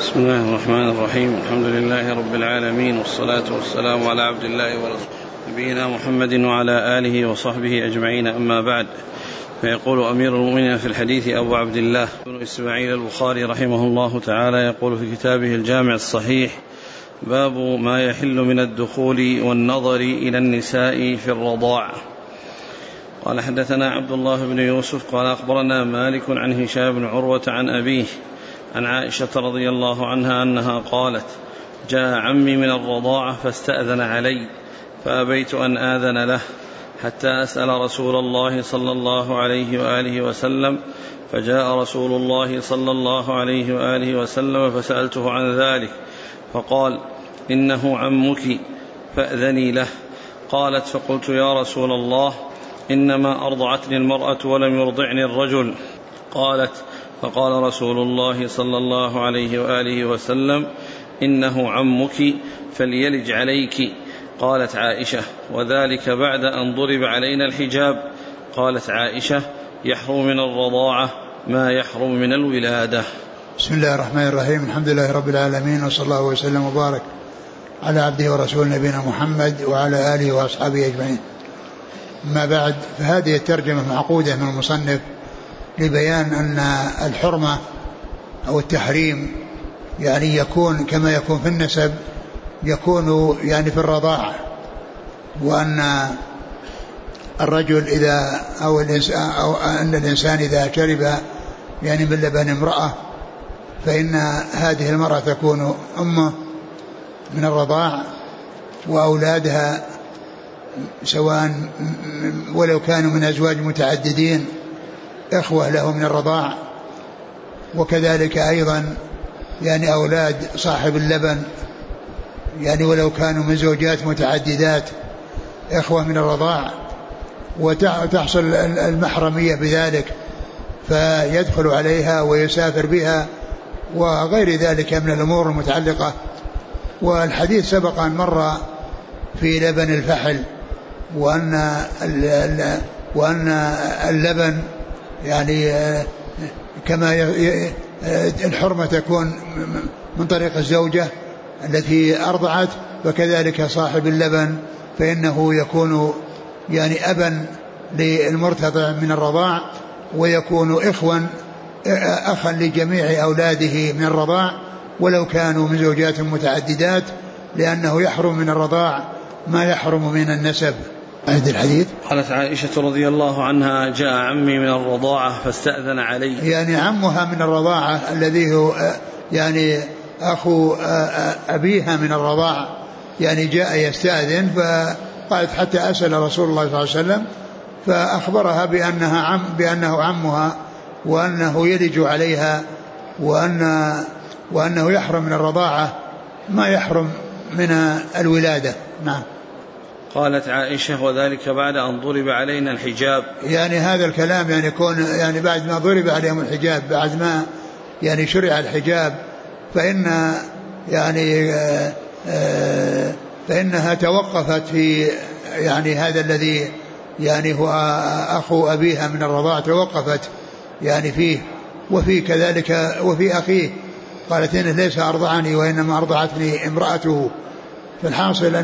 بسم الله الرحمن الرحيم. الحمد لله رب العالمين، والصلاة والسلام على عبد الله ورسوله نبينا محمد وعلى آله وصحبه أجمعين، أما بعد. فيقول أمير المؤمنين في الحديث أبو عبد الله بن إسماعيل البخاري رحمه الله تعالى، يقول في كتابه الجامع الصحيح: باب ما يحل من الدخول والنظر إلى النساء في الرضاع. قال: حدثنا عبد الله بن يوسف قال: أخبرنا مالك عن هشام بن عروة عن أبيه عن عائشة رضي الله عنها أنها قالت: جاء عمي من الرضاعة فاستأذن علي فأبيت أن آذن له حتى أسأل رسول الله صلى الله عليه وآله وسلم، فجاء رسول الله صلى الله عليه وآله وسلم فسألته عن ذلك فقال: إنه عمك فأذني له. قالت: فقلت: يا رسول الله، إنما أرضعتني المرأة ولم يرضعني الرجل. قالت: فقال رسول الله صلى الله عليه وآله وسلم: إنه عمك فليلج عليك. قالت عائشة: وذلك بعد أن ضرب علينا الحجاب. قالت عائشة: يحرم من الرضاعة ما يحرم من الولادة. بسم الله الرحمن الرحيم. الحمد لله رب العالمين، وصلى الله وسلم وبارك على عبده ورسول نبينا محمد وعلى آله وأصحابه أجمعين. أما بعد، فهذه الترجمة معقودة من المصنف لبيان أن الحرمة أو التحريم يعني يكون كما يكون في النسب، يكون يعني في الرضاعة، وأن الرجل إذا أو أن الإنسان إذا شرب يعني من لبن امرأة فإن هذه المرأة تكون أمه من الرضاع، وأولادها سواء ولو كانوا من أزواج متعددين إخوة له من الرضاع، وكذلك أيضا يعني أولاد صاحب اللبن يعني ولو كانوا من زوجات متعددات إخوة من الرضاع، وتحصل المحرمية بذلك فيدخل عليها ويسافر بها وغير ذلك من الأمور المتعلقة. والحديث سبق أن مر في لبن الفحل، وأن اللبن يعني كما الحرمة تكون من طريق الزوجة التي أرضعت، وكذلك صاحب اللبن فإنه يكون يعني أبا للمرتضع من الرضاع، ويكون أخا لجميع أولاده من الرضاع ولو كانوا من زوجات متعددات، لأنه يحرم من الرضاع ما يحرم من النسب. هذا الحديث. قالت عائشة رضي الله عنها: جاء عمي من الرضاعة فاستأذن علي. يعني عمها من الرضاعة الذي هو يعني أخو أبيها من الرضاعة يعني جاء يستأذن، فقالت حتى أسأل رسول الله صلى الله عليه وسلم، فأخبرها بأنه عمها، وأنه يلج عليها، وأنه يحرم من الرضاعة ما يحرم من الولادة. نعم. قالت عائشة: وذلك بعد أن ضرب علينا الحجاب. يعني هذا الكلام يعني يكون يعني بعد ما ضرب عليهم الحجاب، بعد ما يعني شرع الحجاب، فإن يعني فإنها توقفت في يعني هذا الذي يعني هو أخو أبيها من الرضاعة، توقفت يعني فيه، وفي كذلك وفي أخيه، قالت إنه ليس أرضعني وإنما أرضعتني امرأته. فالحاصل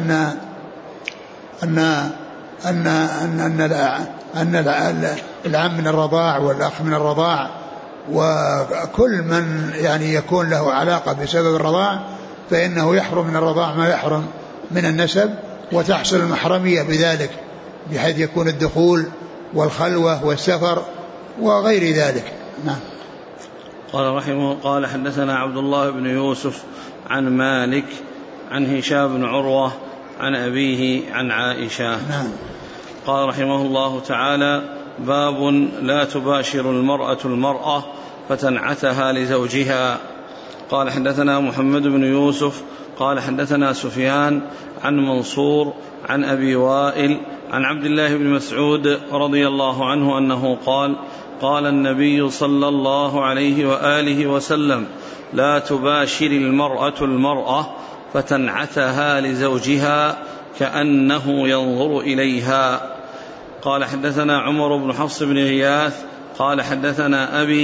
أن العم من الرضاع والأخ من الرضاع، وكل من يعني يكون له علاقة بسبب الرضاع فإنه يحرم من الرضاع ما يحرم من النسب، وتحصل المحرمية بذلك، بحيث يكون الدخول والخلوة والسفر وغير ذلك. نعم. قال رحمه: قال: حدثنا عبد الله بن يوسف عن مالك عن هشام بن عروة عن أبيه عن عائشة. نعم. قال رحمه الله تعالى: باب لا تباشر المرأة فتنعتها لزوجها. قال: حدثنا محمد بن يوسف قال: حدثنا سفيان عن منصور عن أبي وائل عن عبد الله بن مسعود رضي الله عنه أنه قال: قال النبي صلى الله عليه وآله وسلم: لا تباشر المرأة فتنعتها لزوجها كأنه ينظر إليها. قال: حدثنا عمر بن حفص بن غياث قال: حدثنا أبي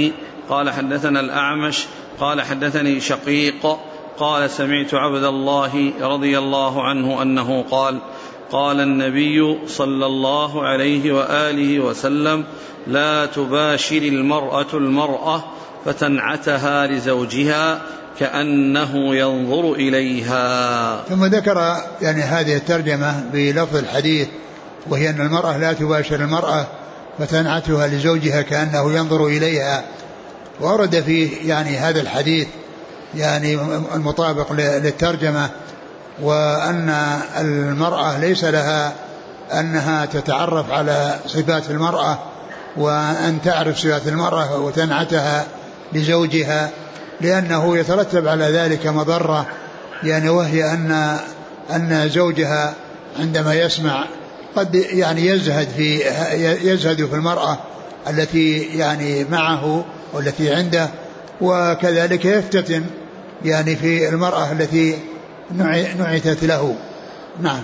قال حدثنا الأعمش قال حدثني شقيق قال سمعت عبد الله رضي الله عنه أنه قال قال النبي صلى الله عليه وآله وسلم لا تباشر المرأة المرأة فتنعتها لزوجها كأنه ينظر إليها. ثم ذكر يعني هذه الترجمة بلفظ الحديث، وهي أن المرأة لا تباشر المرأة فتنعتها لزوجها كأنه ينظر إليها. وورد فيه يعني هذا الحديث يعني المطابق للترجمة، وأن المرأة ليس لها أنها تتعرف على صفات المرأة وأن تعرف صفات المرأة وتنعتها لزوجها، لأنه يترتب على ذلك مضرة، يعني وهي أن زوجها عندما يسمع قد يعني يزهد في المرأة التي يعني معه والتي عنده، وكذلك يفتتن يعني في المرأة التي نعتت له. نعم.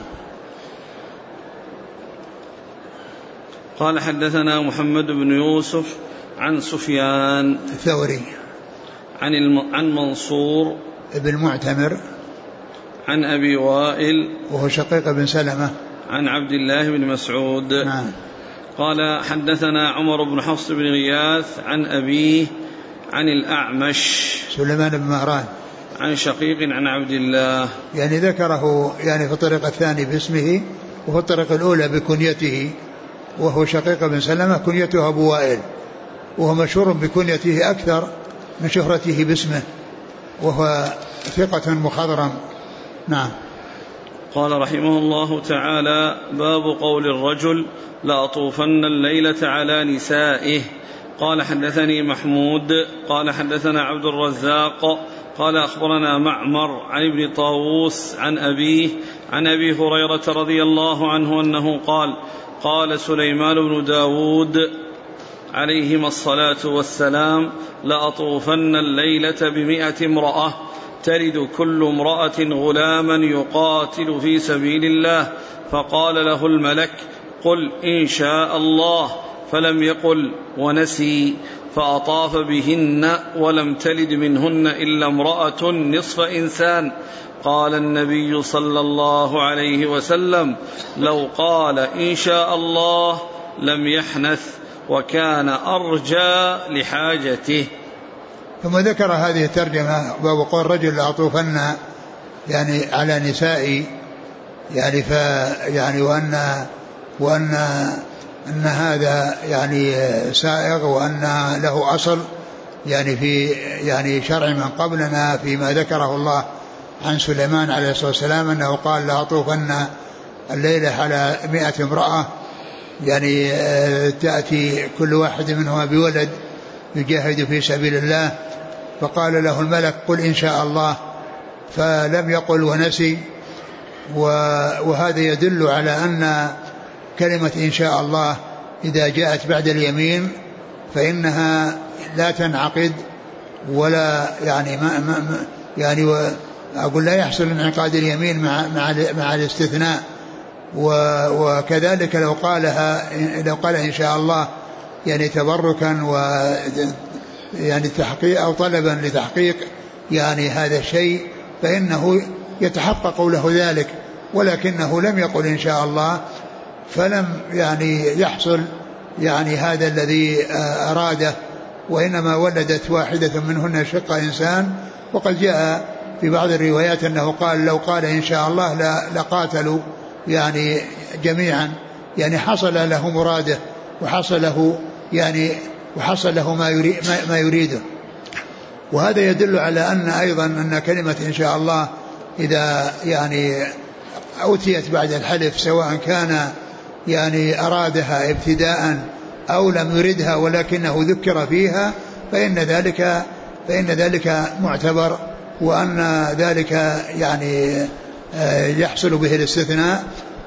قال حدثنا محمد بن يوسف عن سفيان الثوري عن منصور ابن معتمر عن أبي وائل وهو شقيق بن سلمة عن عبد الله بن مسعود. نعم. قال حدثنا عمر بن حفص بن غياث عن أبيه عن الأعمش سليمان بن مهران عن شقيق عن عبد الله، يعني ذكره يعني في الطريقة الثانية باسمه وفي الطريقة الأولى بكنيته، وهو شقيق بن سلمة كنيته أبو وائل، وهو مشهور بكنيته أكثر من شهرته باسمه، وهو ثقة مخضرم. نعم. قال رحمه الله تعالى باب قول الرجل لأطوفن الليلة على نسائه. قال حدثني محمود قال حدثنا عبد الرزاق قال أخبرنا معمر عن ابن طاووس عن أبيه عن أبي هريرة رضي الله عنه أنه قال قال سليمان بن داود عليهما الصلاة والسلام لأطوفن الليلة ب100 امرأة تلد كل امرأة غلاما يقاتل في سبيل الله، فقال له الملك قل إن شاء الله، فلم يقل ونسي، فأطاف بهن ولم تلد منهن إلا امرأة نصف إنسان. قال النبي صلى الله عليه وسلم لو قال إن شاء الله لم يحنث وكان أرجى لحاجته. ثم ذكر هذه الترجمة باب قول الرجل لأطوفن يعني على نسائي، يعني يعني وأن هذا يعني سائغ وأن له أصل يعني في يعني شرع من قبلنا فيما ذكره الله عن سليمان عليه الصلاة والسلام أنه قال لأطوفن الليلة على 100 امرأة، يعني تأتي كل واحد منهما بولد يجاهد في سبيل الله، فقال له الملك قل إن شاء الله، فلم يقل ونسي. وهذا يدل على أن كلمة إن شاء الله إذا جاءت بعد اليمين فإنها لا تنعقد ولا يعني أقول لا يحصل انعقاد اليمين مع الاستثناء. وكذلك لو قال إن شاء الله يعني تبركا يعني تحقيق أو طلبا لتحقيق يعني هذا الشيء فإنه يتحقق له ذلك، ولكنه لم يقل إن شاء الله، فلم يعني يحصل يعني هذا الذي أراده، وإنما ولدت واحدة منهن شق إنسان. وقد جاء في بعض الروايات أنه قال لو قال إن شاء الله لقاتلوا يعني جميعا، يعني حصل له مراده وحصل له ما يريده. وهذا يدل على أن أيضا أن كلمة إن شاء الله إذا يعني أوتيت بعد الحلف سواء كان يعني أرادها ابتداء أو لم يردها ولكنه ذكر فيها فإن ذلك معتبر، وأن ذلك يعني يحصل به الاستثناء،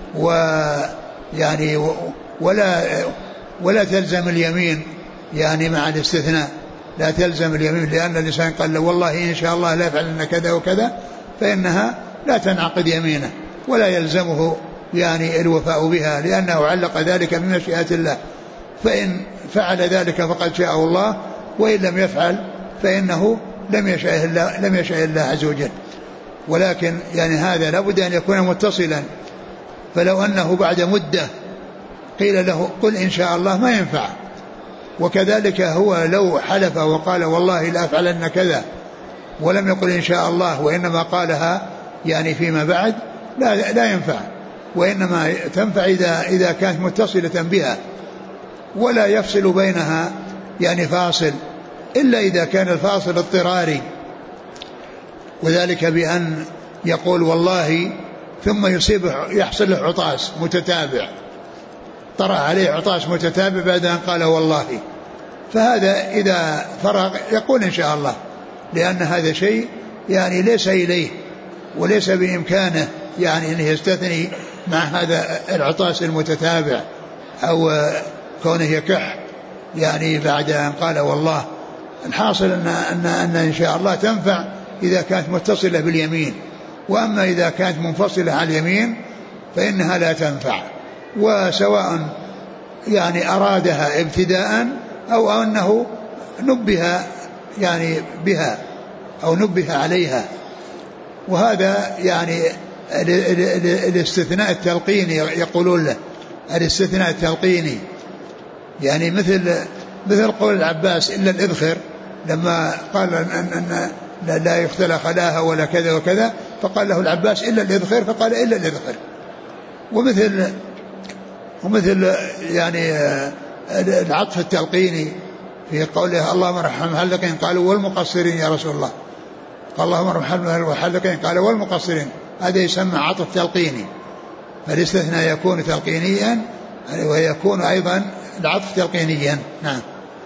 ويعني ولا تلزم اليمين يعني مع الاستثناء، لا تلزم اليمين، لأن الإنسان قال له والله إن شاء الله لا يفعلن كذا وكذا فإنها لا تنعقد يمينه ولا يلزمه يعني الوفاء بها، لأنه علق ذلك بمشيئة الله، فإن فعل ذلك فقد شاءه الله، وإن لم يفعل فإنه لم يشاء الله عز وجل. ولكن يعني هذا لابد أن يكون متصلا، فلو أنه بعد مدة قيل له قل إن شاء الله ما ينفع. وكذلك هو لو حلف وقال والله لا أفعلن كذا ولم يقل إن شاء الله وإنما قالها يعني فيما بعد لا ينفع، وإنما تنفع إذا كانت متصلة بها ولا يفصل بينها يعني فاصل، إلا إذا كان الفاصل اضطراري، وذلك بأن يقول والله ثم يحصل له عطاس متتابع، طرأ عليه عطاس متتابع بعد أن قال والله، فهذا إذا فرغ يقول إن شاء الله، لأن هذا شيء يعني ليس إليه وليس بإمكانه يعني أن يستثني مع هذا العطاس المتتابع أو كونه يكح يعني بعد أن قال والله. الحاصل أن شاء الله تنفع إذا كانت متصلة باليمين، وأما إذا كانت منفصلة عن اليمين فإنها لا تنفع، وسواء يعني أرادها ابتداء أو أنه نبه يعني بها أو نبه عليها. وهذا يعني الاستثناء التلقيني يقولون له الاستثناء التلقيني، يعني مثل قول العباس إلا الإذخر لما قال أن لا يختلى خلاها ولا كذا وكذا، فقال له العباس إلا الإذخر، فقال إلا الإذخر. ومثل يعني العطف التلقيني في قوله اللهم ارحم المحلقين قالوا والمقصرين يا رسول الله، قال اللهم ارحم المحلقين قالوا والمقصرين، هذا يسمى عطف تلقيني، فالاستثناء يكون تلقينيا ويكون أيضا العطف تلقينيا. نعم.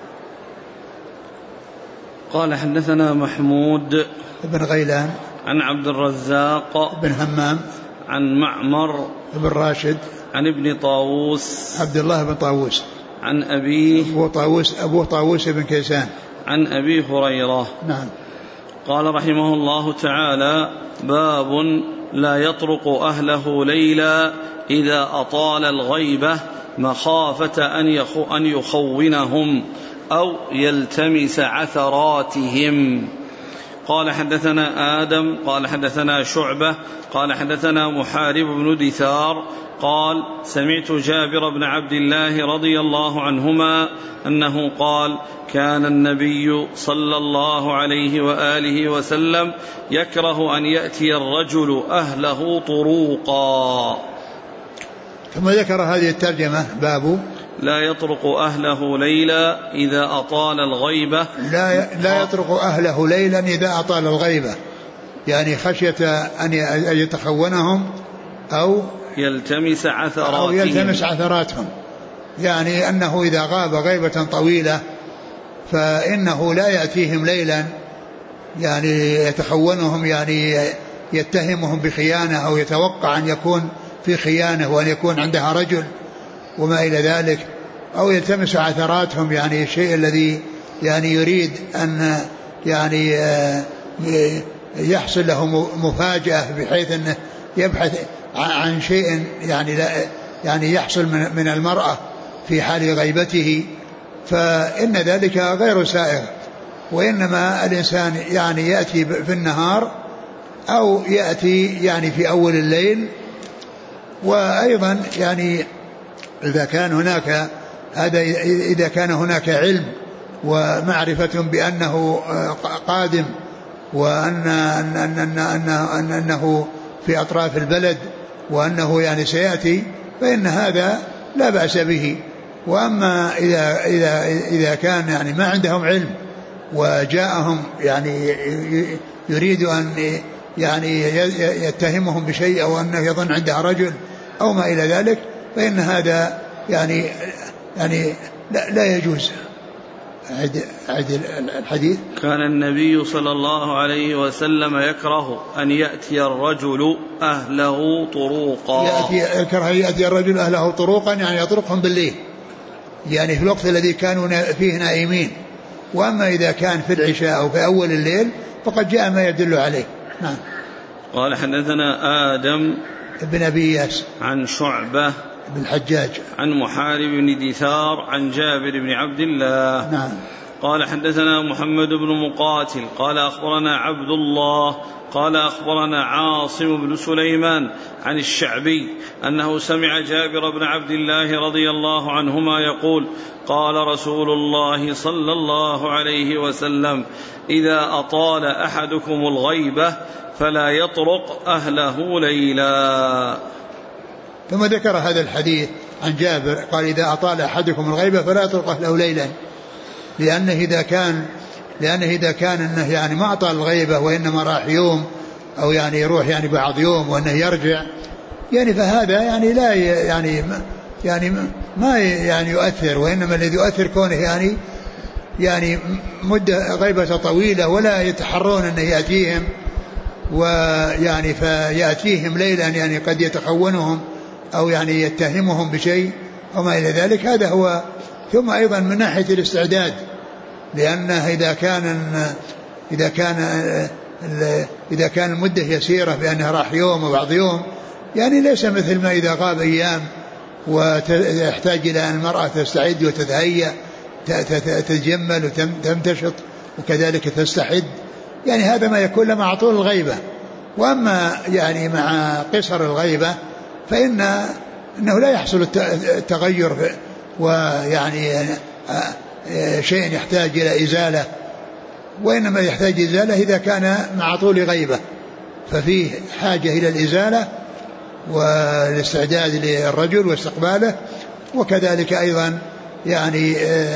قال حدثنا محمود بن غيلان عن عبد الرزاق بن همام عن معمر بن راشد عن ابن طاووس عبد الله بن طاووس عن أبيه أبو طاووس بن كيسان عن أبي هريرة. نعم. قال رحمه الله تعالى: باب لا يطرق أهله ليلا إذا أطال الغيبة مخافة أن يخونهم أو يلتمس عثراتهم. قال حدثنا آدم قال حدثنا شعبة قال حدثنا محارب بن دثار قال سمعت جابر بن عبد الله رضي الله عنهما أنه قال: كان النبي صلى الله عليه وآله وسلم يكره أن يأتي الرجل أهله طروقا. ثم ذكر هذه الترجمة: باب لا يطرق أهله ليلا إذا أطال الغيبة. لا يطرق أهله ليلا إذا أطال الغيبة، يعني خشية أن يتخونهم أو يلتمس عثراتهم، يعني أنه إذا غاب غيبة طويلة فإنه لا يأتيهم ليلا يعني يتخونهم، يعني يتهمهم بخيانة أو يتوقع أن يكون في خيانة وأن يكون عندها رجل وما إلى ذلك، أو يلتمس عثراتهم، يعني الشيء الذي يعني يريد أن يعني يحصل له مفاجأة بحيث أنه يبحث عن شيء يعني يحصل من المرأة في حال غيبته، فإن ذلك غير سائغ. وإنما الإنسان يعني يأتي في النهار أو يأتي يعني في أول الليل. وأيضا يعني إذا كان هناك علم ومعرفة بأنه قادم وأنه في أطراف البلد وأنه يعني سيأتي، فإن هذا لا بأس به. وأما إذا كان يعني ما عندهم علم وجاءهم يعني يريد أن يعني يتهمهم بشيء أو أنه يظن عندها رجل أو ما إلى ذلك، فإن هذا يعني لا يجوز. عد الحديث. كان النبي صلى الله عليه وسلم يكره أن يأتي الرجل أهله طروقا. يكره أن يأتي الرجل أهله طروقا، يعني يطرقهم بالليل، يعني في الوقت الذي كانوا فيه نائمين. وأما إذا كان في العشاء أو في أول الليل فقد جاء ما يدل عليه. نعم. قال حدثنا آدم بن أبي إياس عن شعبة بن الحجاج عن محارب بن دثار عن جابر بن عبد الله. نعم. قال حدثنا محمد بن مقاتل قال أخبرنا عبد الله قال أخبرنا عاصم بن سليمان عن الشعبي أنه سمع جابر بن عبد الله رضي الله عنهما يقول قال رسول الله صلى الله عليه وسلم إذا أطال أحدكم الغيبة فلا يطرق أهله ليلا. ثم ذكر هذا الحديث عن جابر قال إذا أطال أحدكم الغيبة فلا يطرق أهله ليلا، لأنه إذا كان أنه يعني ما أطال الغيبة وإنما راح يوم أو يعني يروح يعني بعض يوم وأنه يرجع يعني فهذا يعني لا يعني ما يعني يؤثر، وإنما الذي يؤثر كونه يعني مدة غيبة طويلة ولا يتحرون أنه يأتيهم، ويعني فيأتيهم ليلا يعني قد يتخونهم أو يعني يتهمهم بشيء وما إلى ذلك. هذا هو. ثم أيضا من ناحية الاستعداد، لأنه إذا كان المدة يسيرة بأنها راح يوم وبعض يوم يعني ليس مثل ما إذا غاب أيام ويحتاج إلى أن المرأة تستعد وتتهيأ تتجمل وتمتشط وكذلك تستحد، يعني هذا ما يكون لما مع طول الغيبة. وأما يعني مع قصر الغيبة فإنه لا يحصل التغير ويعني شيء يحتاج إلى إزالة، وإنما يحتاج إزالة إذا كان مع طول غيبة، ففيه حاجة إلى الإزالة والاستعداد للرجل واستقباله، وكذلك أيضا يعني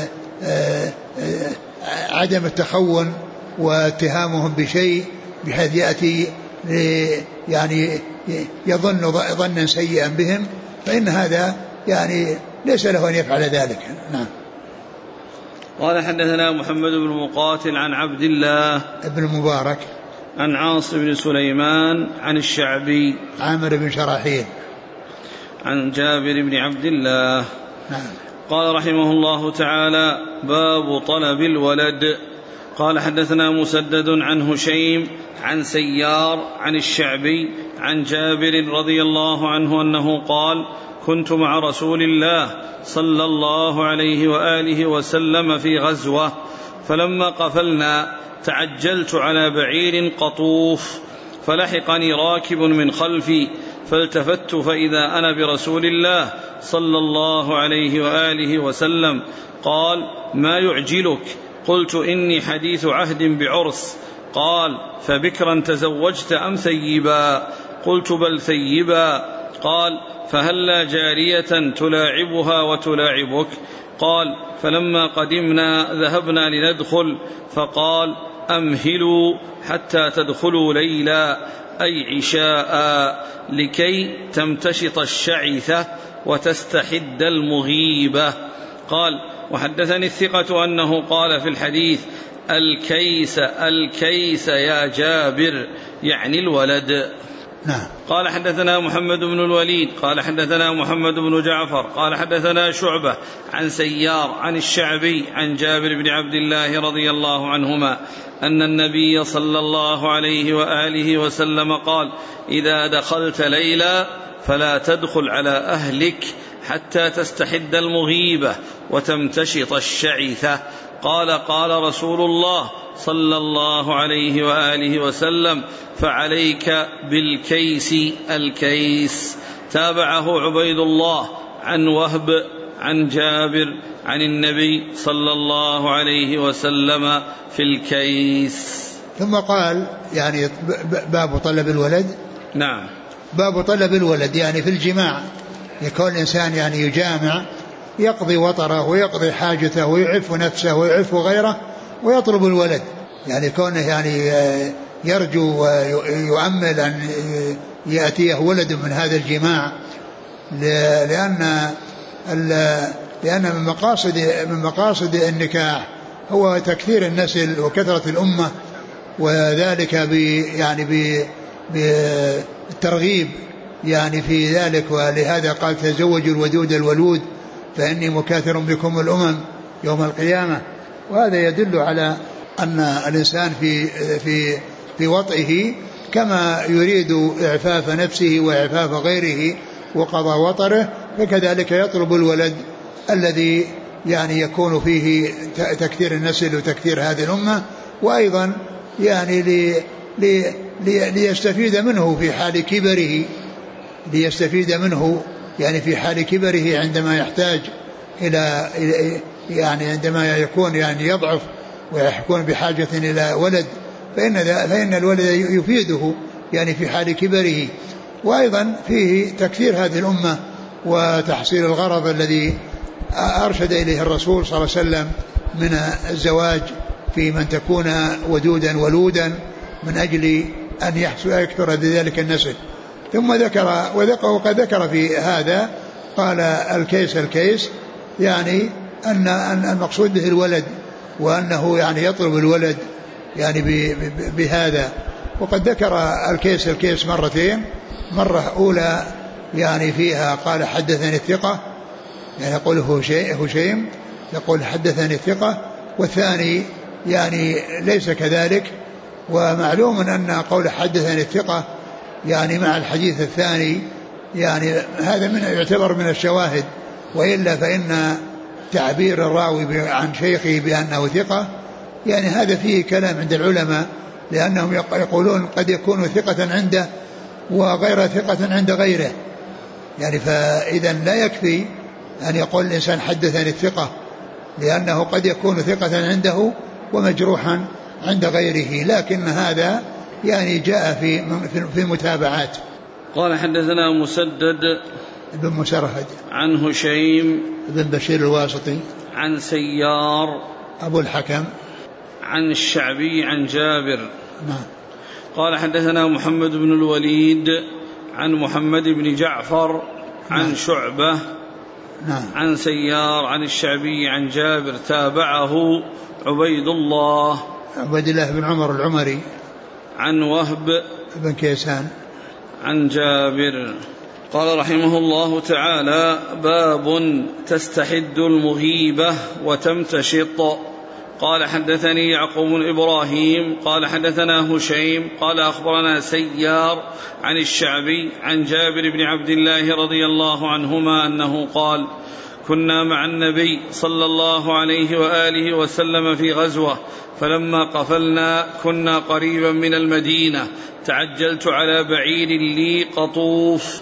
عدم التخون واتهامهم بشيء بحيث يأتي يعني يظن ظنا سيئا بهم، فإن هذا يعني ليس له أن يفعل ذلك. نعم. قال حدثنا محمد بن مقاتل عن عبد الله ابن المبارك عن عاصم بن سليمان عن الشعبي عامر بن شراحيل عن جابر بن عبد الله. نعم. قال رحمه الله تعالى باب طلب الولد. قال حدثنا مسدد عن هشيم عن سيار عن الشعبي عن جابر رضي الله عنه أنه قال كنت مع رسول الله صلى الله عليه وآله وسلم في غزوة، فلما قفلنا تعجلت على بعير قطوف، فلحقني راكب من خلفي، فالتفت فإذا أنا برسول الله صلى الله عليه وآله وسلم. قال ما يعجلك؟ قلت إني حديث عهد بعرس. قال فبكرا تزوجت أم ثيبا؟ قلت بل ثيبا. قال فهلا جارية تلاعبها وتلاعبك؟ قال فلما قدمنا ذهبنا لندخل، فقال أمهلوا حتى تدخلوا ليلا أي عشاء لكي تمتشط الشعثة وتستحد المغيبة. قال وحدثني الثقة أنه قال في الحديث الكيس يا جابر، يعني الولد. نعم. قال حدثنا محمد بن الوليد قال حدثنا محمد بن جعفر قال حدثنا شعبة عن سيار عن الشعبي عن جابر بن عبد الله رضي الله عنهما أن النبي صلى الله عليه وآله وسلم قال إذا دخلت ليلا فلا تدخل على أهلك حتى تستحد المغيبة وتمتشط الشعثة. قال رسول الله صلى الله عليه وآله وسلم فعليك بالكيس الكيس. تابعه عبيد الله عن وهب عن جابر عن النبي صلى الله عليه وسلم في الكيس. ثم قال يعني باب طلب الولد. نعم. باب طلب الولد يعني في الجماع، يكون الإنسان يعني يجامع يقضي وطره ويقضي حاجته ويعف نفسه ويعف غيره ويطلب الولد، يعني كونه يعني يرجو ويؤمل أن يأتيه ولد من هذا الجماع، لأن من مقاصد النكاح هو تكثير النسل وكثرة الأمة، وذلك بالترغيب يعني في ذلك. ولهذا قال تزوجوا الودود الولود فإني مكاثر بكم الأمم يوم القيامة. وهذا يدل على أن الإنسان في وطئه كما يريد إعفاف نفسه وإعفاف غيره وقضاء وطره، فكذلك يطلب الولد الذي يعني يكون فيه تكثير النسل وتكثير هذه الأمة، وأيضا يعني ليستفيد منه في حال كبره، ليستفيد منه يعني في حال كبره عندما يحتاج إلى يعني عندما يكون يعني يضعف ويكون بحاجة إلى ولد، فإن الولد يفيده يعني في حال كبره. وأيضا فيه تكثير هذه الأمة وتحصيل الغرض الذي أرشد إليه الرسول صلى الله عليه وسلم من الزواج في من تكون ودودا ولودا من أجل أن يكثر بذلك النسل. ثم وقد ذكر في هذا قال الكيس يعني أن المقصود به الولد، وأنه يعني يطلب الولد يعني بهذا. وقد ذكر الكيس مرتين، مرة أولى يعني فيها قال حدثني الثقة، يعني يقول هشيم يقول حدثني الثقة، والثاني يعني ليس كذلك. ومعلوم أن قول حدثني الثقة يعني مع الحديث الثاني يعني هذا يعتبر من الشواهد، وإلا فإن تعبير الراوي عن شيخه بأنه ثقة يعني هذا فيه كلام عند العلماء، لأنهم يقولون قد يكون ثقة عنده وغير ثقة عند غيره، يعني فإذا لا يكفي أن يقول الإنسان حدثني الثقة، لأنه قد يكون ثقة عنده ومجروحا عند غيره، لكن هذا يعني جاء في متابعات. قال حدثنا مسدد بن مسرهد عن هشيم بن بشير الواسطي عن سيار أبو الحكم عن الشعبي عن جابر. نعم. قال حدثنا محمد بن الوليد عن محمد بن جعفر عن شعبة نعم. عن سيار عن الشعبي عن جابر، تابعه عبيد الله بن عمر العمري عن وهب بن كيسان عن جابر. قال رحمه الله تعالى: باب تستحد المغيبة وتمتشط. قال حدثني يعقوب بن إبراهيم قال حدثنا هشيم قال أخبرنا سيار عن الشعبي عن جابر بن عبد الله رضي الله عنهما أنه قال: كنا مع النبي صلى الله عليه وآله وسلم في غزوة، فلما قفلنا كنا قريبا من المدينة، تعجلت على بعير لي قطوف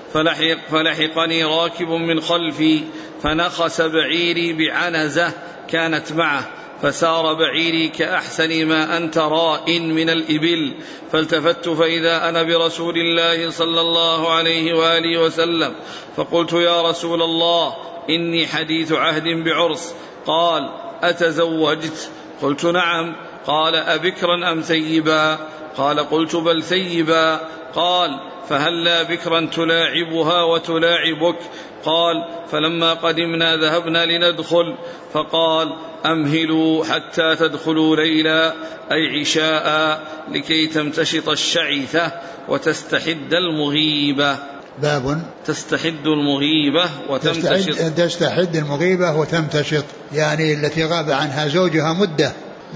فلحقني راكب من خلفي فنخس بعيري بعنزة كانت معه، فسار بعيري كأحسن ما أنت راء من الإبل، فالتفت فإذا أنا برسول الله صلى الله عليه وآله وسلم، فقلت: يا رسول الله، إني حديث عهد بعرس. قال: أتزوجت؟ قلت: نعم. قال: أبكرا أم ثيبا؟ قال: قلت: بل ثيبا. قال: فهلا بكرا تلاعبها وتلاعبك؟ قال: فلما قدمنا ذهبنا لندخل، فقال: أمهلوا حتى تدخلوا ليلا أي عشاء لكي تمتشط الشعثة وتستحد المغيبة. باب تستحد المغيبة وتمتشط. تستحد المغيبة وتمتشط يعني التي غاب عنها زوجها مدة،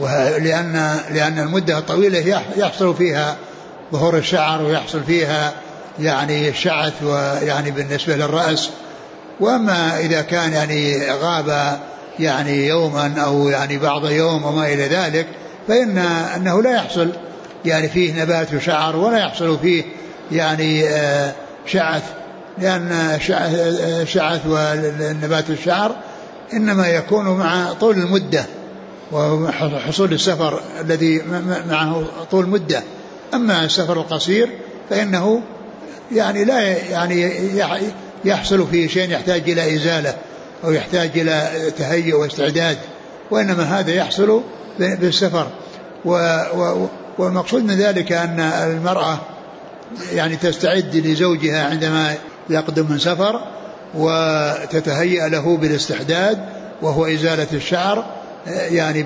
لأن المدة الطويلة يحصل فيها ظهور الشعر ويحصل فيها يعني الشعث ويعني بالنسبة للرأس. وأما إذا كان يعني غاب يعني يوما أو يعني بعض يوم وما إلى ذلك، أنه لا يحصل يعني فيه نبات شعر ولا يحصل فيه يعني شعث، لأن شعث ونبات الشعر إنما يكون مع طول المدة وحصول السفر الذي معه طول مدة. أما السفر القصير فإنه يعني لا يعني يحصل فيه شيء يحتاج إلى إزالة أو يحتاج إلى تهيئ واستعداد، وإنما هذا يحصل بالسفر. والمقصود من ذلك أن المرأة يعني تستعد لزوجها عندما يقدم من سفر وتتهيأ له بالاستحداد، وهو إزالة الشعر يعني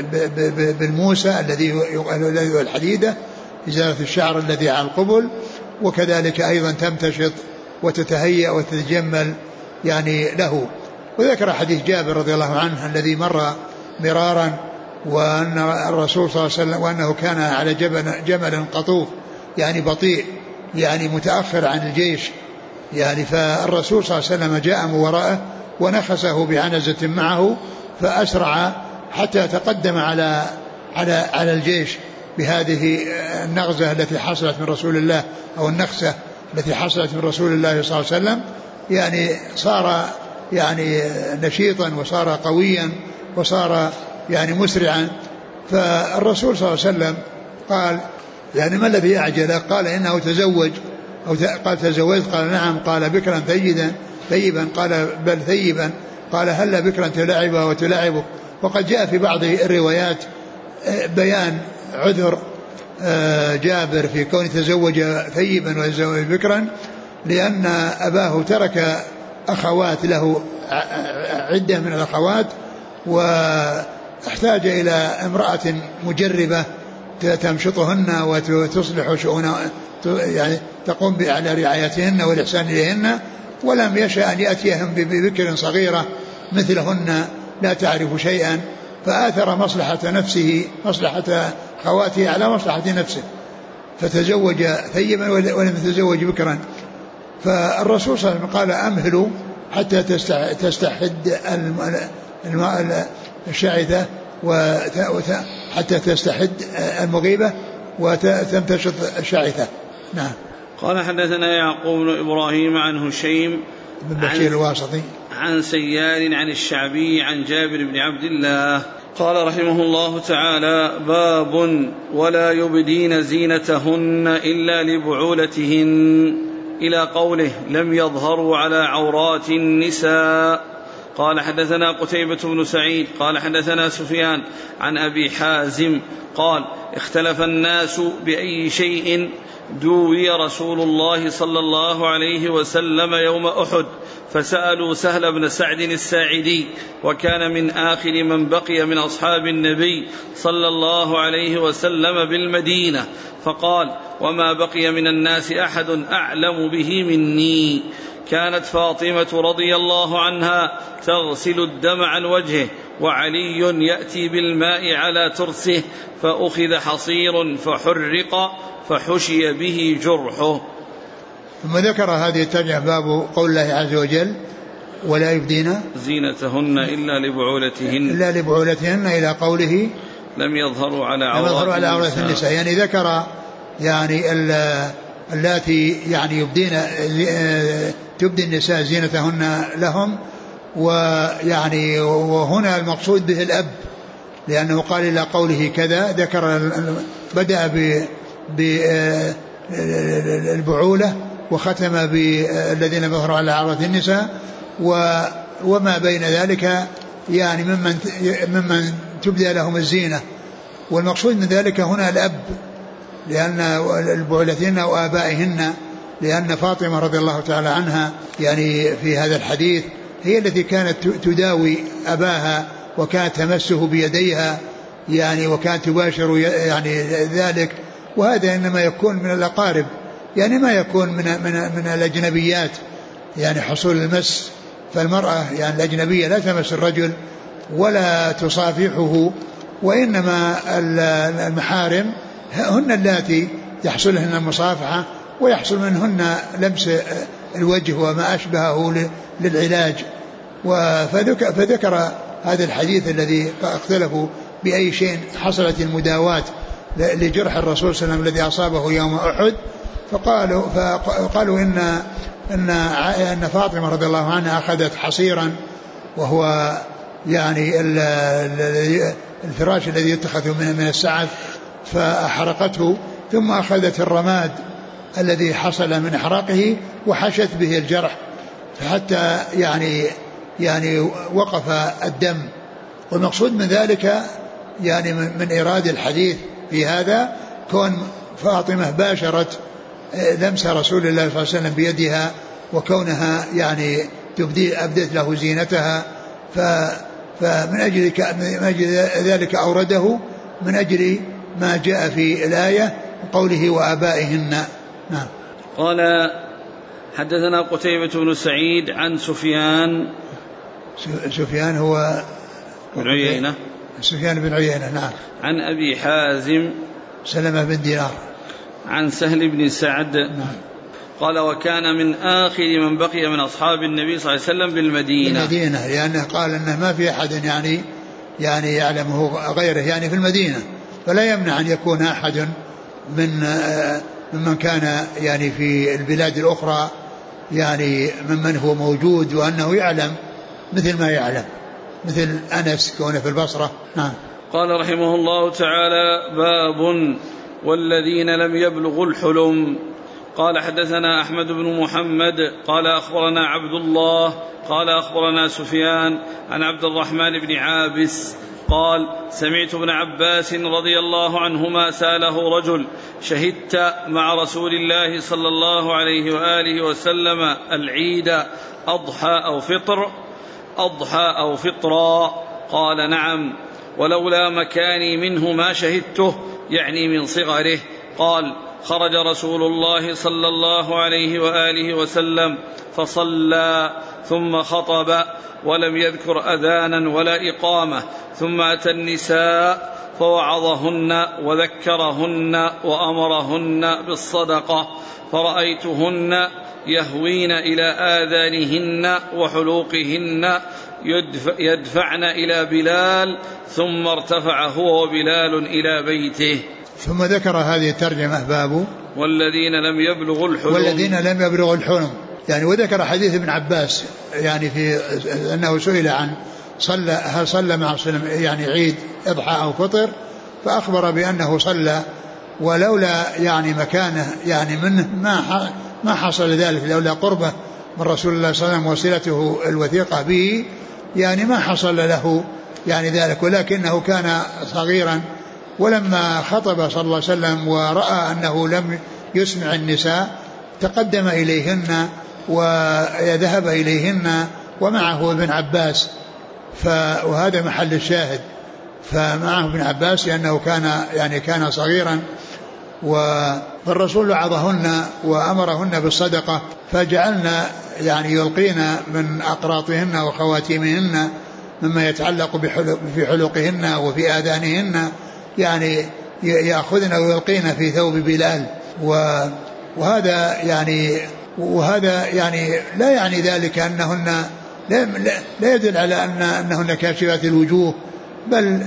بالموسى الذي هو الحديدة، إزالة الشعر الذي على القبل، وكذلك أيضا تمتشط وتتهيأ وتتجمل يعني له. وذكر حديث جابر رضي الله عنه الذي مر مرارا، وأن الرسول صلى الله عليه وسلم وأنه كان على جمل قطوف يعني بطيء يعني متأخر عن الجيش يعني، فالرسول صلى الله عليه وسلم جاء من وراءه ونخسه بعنزة معه فأسرع حتى تقدم على الجيش بهذه النغزة التي حصلت من رسول الله، أو النخسة التي حصلت من رسول الله صلى الله عليه وسلم. يعني صار يعني نشيطا وصار قويا وصار يعني مسرعا. فالرسول صلى الله عليه وسلم قال يعني ما الذي أعجله؟ قال إنه تزوج، أو قال تزوجت؟ قال نعم. قال بكرا ثيبا؟ قال بل ثيبا. قال هل بكرا تلاعبها وتلاعبك؟ وقد جاء في بعض الروايات بيان عذر جابر في كون تزوج ثيبا وتزوج بكرا، لأن أباه ترك أخوات له عدة من الأخوات، واحتاج إلى امرأة مجربة تمشطهن وتصلح شؤون، يعني تقوم على رعايتهن والإحسان إليهن، ولم يشأ أن يأتيهم ببكر صغيرة مثلهن لا تعرف شيئا، فآثر مصلحة نفسه، مصلحة خواته على مصلحة نفسه، فتزوج ثيبا ولم يتزوج بكرا. فالرسول صلى الله عليه وسلم قال أمهلوا حتى تستحد الشعثة حتى تستحد المغيبة وتمتشط الشعثة. نعم. قال حدثنا يعقوب بن إبراهيم عن هشيم بن بشير الواسطي عن سيار عن الشعبي عن جابر بن عبد الله قال رحمه الله تعالى: باب ولا يبدين زينتهن إلا لبعولتهن، إلى قوله لم يظهروا على عورات النساء. قال حدثنا قتيبة بن سعيد قال حدثنا سفيان عن أبي حازم قال: اختلف الناس بأي شيء دوي رسول الله صلى الله عليه وسلم يوم أحد، فسألوا سهل بن سعد الساعدي، وكان من آخر من بقي من أصحاب النبي صلى الله عليه وسلم بالمدينة، فقال: وما بقي من الناس أحد أعلم به مني. كانت فاطمة رضي الله عنها تغسل الدم عن وجهه، وعلي يأتي بالماء على ترسه، فأخذ حصير فحرق فحشي به جرحه. ثم ذكر هذه الترجمة باب قول الله عز وجل: ولا يبدين زينتهن إلا لبعولتهن إلى قوله لم يظهروا على عورات النساء. يعني ذكر يعني اللاتي يعني تبدي النساء زينتهن لهم، ويعني وهنا المقصود به الأب، لأنه قال إلى قوله كذا، ذكر بدأ بالبعولة وختم بالذين يظهروا على عورات النساء، وما بين ذلك يعني ممن تبدأ لهم الزينة. والمقصود من ذلك هنا الأب، لأن البعولتهن وآبائهن، لأن فاطمة رضي الله تعالى عنها يعني في هذا الحديث هي التي كانت تداوي أباها، وكانت تمسه بيديها يعني، وكانت تباشر يعني ذلك. وهذا إنما يكون من الأقارب، يعني ما يكون من الأجنبيات، يعني حصول المس. فالمرأة يعني الأجنبية لا تمس الرجل ولا تصافحه، وإنما المحارم هن اللاتي يحصلهن المصافحة ويحصل منهن لمس الوجه وما أشبهه للعلاج. فذكر هذا الحديث الذي اختلفوا بأي شيء حصلت المداواة لجرح الرسول صلى الله عليه وسلم الذي أصابه يوم أحد، فقالوا إن فاطمة رضي الله عنها أخذت حصيرا، وهو يعني الفراش الذي يتخذ من السعف، فأحرقته، ثم أخذت الرماد الذي حصل من إحراقه وحشت به الجرح حتى يعني وقف الدم. والمقصود من ذلك يعني من إيراد الحديث في هذا كون فاطمة باشرت لمس رسول الله صلى الله عليه وسلم بيدها، وكونها يعني أبدت له زينتها، فمن أجل ذلك أورده من أجل ما جاء في الآية قوله وآبائهن. نعم. قال حدثنا قتيبة بن سعيد عن سفيان هو بن عيينة، سفيان بن عيينة. نعم. عن أبي حازم سلمة بن دينار عن سهل بن سعد. نعم. قال وكان من آخر من بقي من أصحاب النبي صلى الله عليه وسلم بالمدينة. لأنه قال أنه ما في أحد يعني يعلمه غيره يعني في المدينة، فلا يمنع أن يكون أحد ممن كان يعني في البلاد الأخرى يعني ممن هو موجود وأنه يعلم مثل ما يعلم، مثل أنس كونه في البصرة. قال رحمه الله تعالى: باب والذين لم يبلغوا الحلم. قال حدثنا أحمد بن محمد قال أخبرنا عبد الله قال أخبرنا سفيان عن عبد الرحمن بن عابس قال: سمعت ابن عباس رضي الله عنهما سأله رجل: شهدت مع رسول الله صلى الله عليه وآله وسلم العيد أضحى أو فطرا؟ قال: نعم، ولولا مكاني منه ما شهدته، يعني من صغره. قال: خرج رسول الله صلى الله عليه وآله وسلم فصلى ثم خطب ولم يذكر أذانا ولا إقامة، ثم أتى النساء فوعظهن وذكرهن وأمرهن بالصدقة، فرأيتهن يهوين إلى آذانهن وحلوقهن يدفعن إلى بلال، ثم ارتفع هو وبلال إلى بيته. ثم ذكر هذه الترجمة: باب والذين لم يبلغوا الحلم. يعني وذكر حديث ابن عباس يعني في أنه سئل عن هل صلى مع يعني عيد أضحى أو فطر، فأخبر بأنه صلى، ولولا يعني مكانه يعني منه ما حصل ذلك، لولا قربه من رسول الله صلى الله عليه وسلم وصلته الوثيقة به يعني ما حصل له يعني ذلك، ولكنه كان صغيرا، ولما خطب صلى الله عليه وسلم ورأى أنه لم يسمع النساء تقدم إليهن وذهب إليهن ومعه ابن عباس، وهذا محل الشاهد. فمعه ابن عباس لأنه كان صغيرا، والرسول وعظهن وأمرهن بالصدقة، فجعلنا يعني يلقين من أقراطهن وخواتيمهن مما يتعلق في حلقهن وفي آذانهن، يعني يأخذن ويلقين في ثوب بلال. وهذا يعني لا يعني ذلك أنهن لا يدل على أنهن كاشفات الوجوه، بل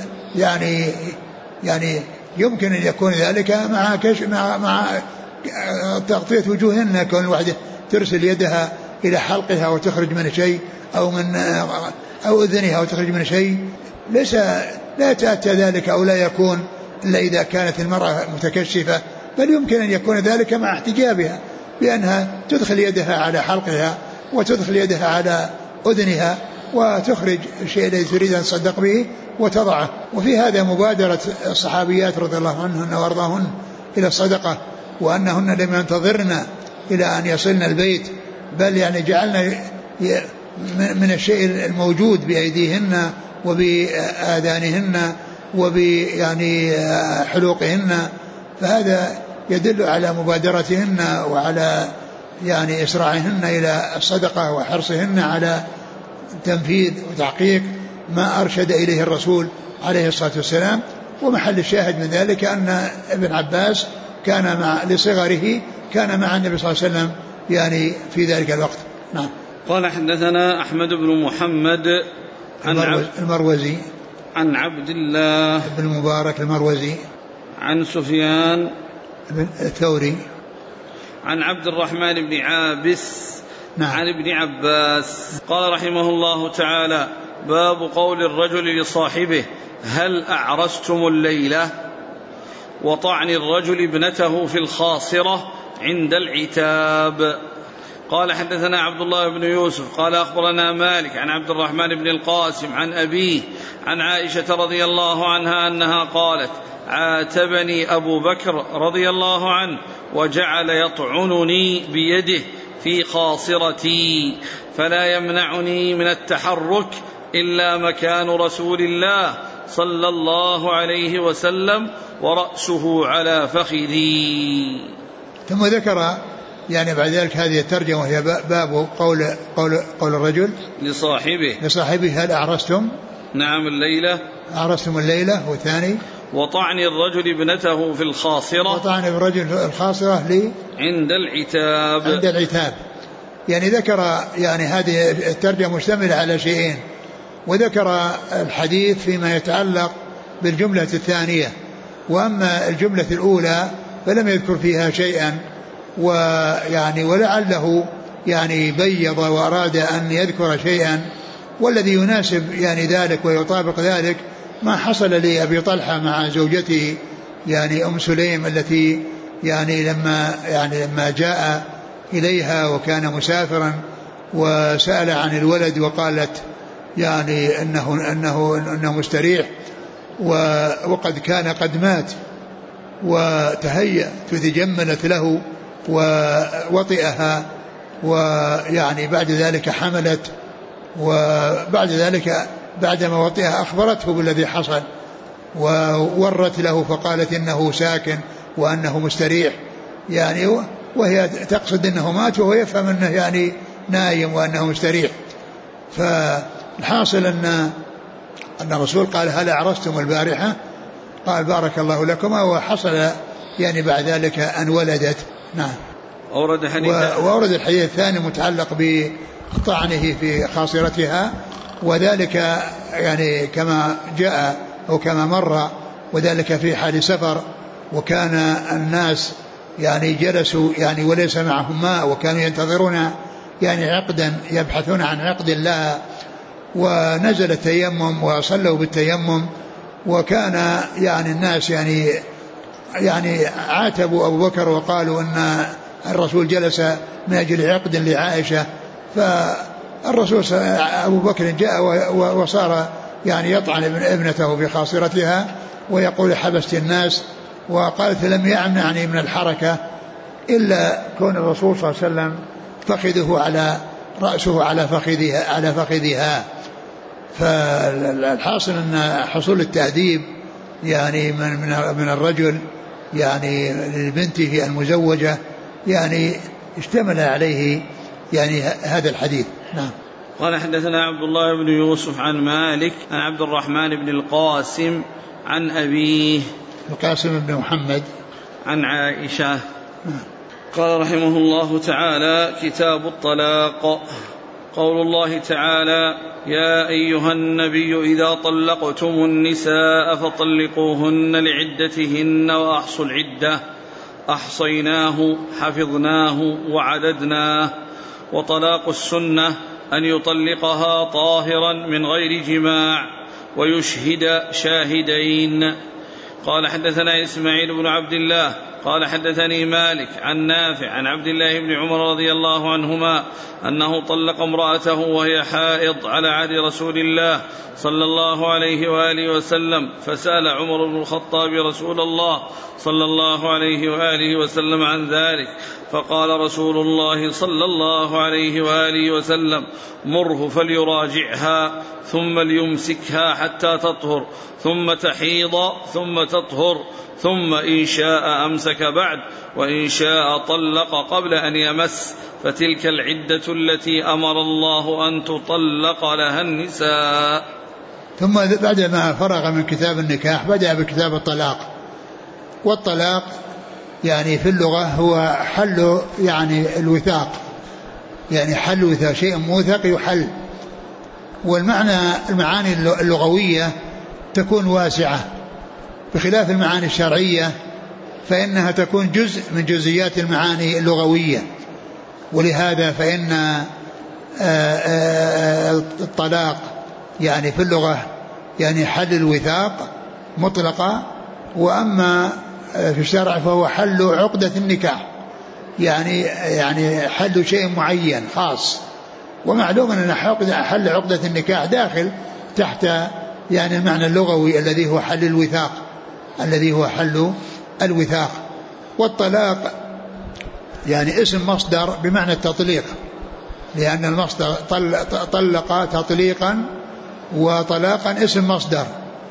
يعني يمكن أن يكون ذلك مع تغطية وجوههن، كون الواحدة ترسل يدها إلى حلقها وتخرج من شيء أو أذنها وتخرج من شيء، لا يتأتى ذلك أو لا يكون إلا إذا كانت المرأة متكشفة، بل يمكن أن يكون ذلك مع احتجابها بأنها تدخل يدها على حلقها وتدخل يدها على أذنها وتخرج الشيء الذي تريد أن تصدق به وتضعه. وفي هذا مبادرة الصحابيات رضي الله عنهن وارضاهن إلى الصدقة، وأنهن لم ينتظرن إلى أن يصلن البيت، بل يعني جعلنا من الشيء الموجود بأيديهن وبآذانهن وبيعني حلوقهن، فهذا يدل على مبادرتهن وعلى يعني إسراعهن إلى الصدقة وحرصهن على تنفيذ وتحقيق ما أرشد إليه الرسول عليه الصلاة والسلام. ومحل الشاهد من ذلك أن ابن عباس لصغره كان مع النبي صلى الله عليه وسلم يعني في ذلك الوقت. نعم. قال حدثنا أحمد بن محمد المروزي عن عبد الله بن المبارك المروزي عن سفيان بن الثوري عن عبد الرحمن بن عابس نعم. عن ابن عباس قال رحمه الله تعالى: باب قول الرجل لصاحبه: هل أعرستم الليلة؟ وطعن الرجل ابنته في الخاصرة عند العتاب. قال حدثنا عبد الله بن يوسف قال أخبرنا مالك عن عبد الرحمن بن القاسم عن أبيه عن عائشة رضي الله عنها أنها قالت: عاتبني أبو بكر رضي الله عنه وجعل يطعنني بيده في خاصرتي، فلا يمنعني من التحرك إلا مكان رسول الله صلى الله عليه وسلم ورأسه على فخذي. ثم ذكر يعني بعد ذلك هذه الترجمة وهي باب قول الرجل لصاحبه: هل أعرستم؟ نعم الليلة. أعرستم الليلة. والثاني: وطعن الرجل ابنته في الخاصرة. وطعن الرجل الخاصرة عند العتاب. يعني ذكر يعني هذه الترجمة مشتملة على شيئين، وذكر الحديث فيما يتعلق بالجملة الثانية، وأما الجملة الأولى فلم يذكر فيها شيئا، ويعني ولعله يعني بيض وأراد أن يذكر شيئا، والذي يناسب يعني ذلك ويطابق ذلك ما حصل لأبي طلحة مع زوجته يعني أم سليم، التي يعني لما جاء إليها وكان مسافرا وسأل عن الولد وقالت يعني أنه مستريح وقد كان قد مات، وتهيأ فتجملت له ووطئها، ويعني بعد ذلك حملت، وبعد ذلك بعدما وطئها أخبرته بالذي حصل وورت له فقالت إنه ساكن وأنه مستريح، يعني وهي تقصد أنه مات وهو يفهم أنه يعني نايم وأنه مستريح. فالحاصل أن الرسول قال هل عرستم البارحة؟ قال بارك الله لكما، وحصل يعني بعد ذلك أن ولدت. نعم. وأورد الحديث الثاني متعلق بطعنه في خاصرتها، وذلك يعني كما جاء أو كما مر، وذلك في حال سفر، وكان الناس يعني جلسوا يعني وليس معهم ماء، وكانوا ينتظرون يعني عقدا، يبحثون عن عقد لها، ونزل التيمم وصلوا بالتيمم، وكان يعني الناس يعني عاتبوا أبو بكر وقالوا أن الرسول جلس من أجل عقد لعائشة. فالرسول أبو بكر جاء وصار يعني يطعن ابنته بخاصرتها ويقول حبست الناس، وقالت لم يمنعني من الحركة إلا كون الرسول صلى الله عليه وسلم فخذه على رأسه على فخذها. فالحاصل أن حصول التأديب يعني من الرجل يعني لبنته المزوجة يعني اشتمل عليه يعني هذا الحديث. نعم. قال حدثنا عبد الله بن يوسف عن مالك عن عبد الرحمن بن القاسم عن أبيه القاسم بن محمد عن عائشة. قال رحمه الله تعالى: كتاب الطلاق. قول الله تعالى: يا أيها النبي إذا طلقتم النساء فطلقوهن لعدتهن وأحصوا العدة، أحصيناه حفظناه وعددناه. وطلاق السنة أن يطلقها طاهرا من غير جماع ويشهد شاهدين. قال حدثنا إسماعيل بن عبد الله قال حدثني مالك عن نافع عن عبد الله بن عمر رضي الله عنهما أنه طلق امرأته وهي حائض على عهد رسول الله صلى الله عليه وآله وسلم، فسأل عمر بن الخطاب رسول الله صلى الله عليه وآله وسلم عن ذلك، فقال رسول الله صلى الله عليه وآله وسلم: مره فليراجعها ثم ليمسكها حتى تطهر ثم تحيض ثم تطهر، ثم إن شاء أمسك بعد، وإن شاء طلق قبل أن يمس، فتلك العدة التي أمر الله أن تطلق لها النساء. ثم بعدما فرغ من كتاب النكاح بدأ بكتاب الطلاق. والطلاق يعني في اللغة هو حل يعني الوثاق، يعني حل وثاق، شيء موثق يحل. المعاني اللغوية تكون واسعة بخلاف المعاني الشرعية، فإنها تكون جزء من جزئيات المعاني اللغوية. ولهذا فإن الطلاق يعني في اللغة يعني حل الوثاق مطلقة، وأما في الشرع فهو حل عقدة النكاح، يعني حل شيء معين خاص. ومعلوم أن حل عقدة النكاح داخل تحت يعني المعنى اللغوي الذي هو حل الوثاق، الذي هو حل الوثاق. والطلاق يعني اسم مصدر بمعنى التطليق، لأن المصدر طلق تطليقا، وطلاقا اسم مصدر.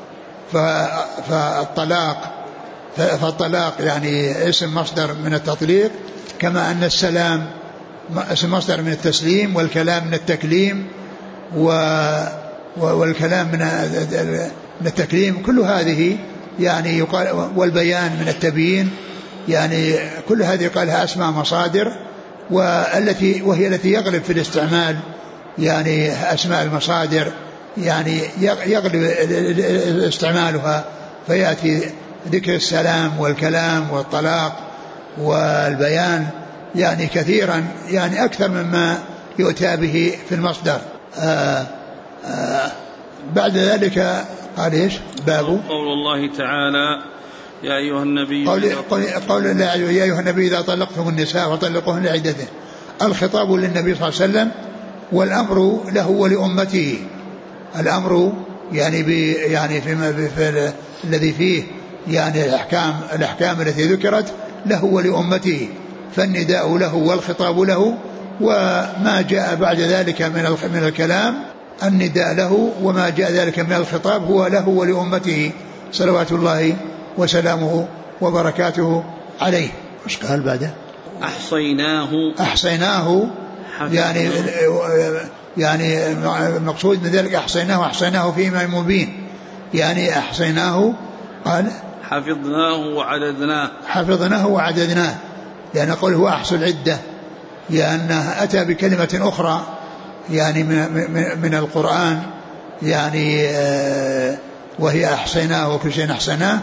فالطلاق يعني اسم مصدر من التطليق، كما أن السلام اسم مصدر من التسليم، والكلام من التكليم، والكلام من التكليم. كل هذه يعني يقال والبيان من التبيين، يعني كل هذه يقال لها أسماء مصادر، وهي التي يغلب في الاستعمال يعني أسماء المصادر، يعني يغلب استعمالها، فيأتي ذكر السلام والكلام والطلاق والبيان يعني كثيرا، يعني أكثر مما يؤتى به في المصدر. بعد ذلك قال إيش؟ باب قول الله تعالى يا أيها النبي قول يا أيها النبي إذا طلقتم النساء فطلقوهن لعدتهن. الخطاب للنبي صلى الله عليه وسلم والأمر له ولأمته. الأمر يعني يعني في الذي فيه يعني الأحكام التي ذكرت له ولأمته، فالنداء له والخطاب له، وما جاء بعد ذلك من الكلام النداء له، وما جاء ذلك من الخطاب هو له ولأمته صلوات الله وسلامه وبركاته عليه. ايش قال بعده؟ أحصيناه يعني مقصود من ذلك أحصيناه في إمام مبين، يعني أحصيناه قال حفظناه وعددناه، لأن قوله هو أحصى العدة، لأنه أتى بكلمة أخرى يعني من القرآن يعني وهي أحصيناه وكل شيء أحصيناه،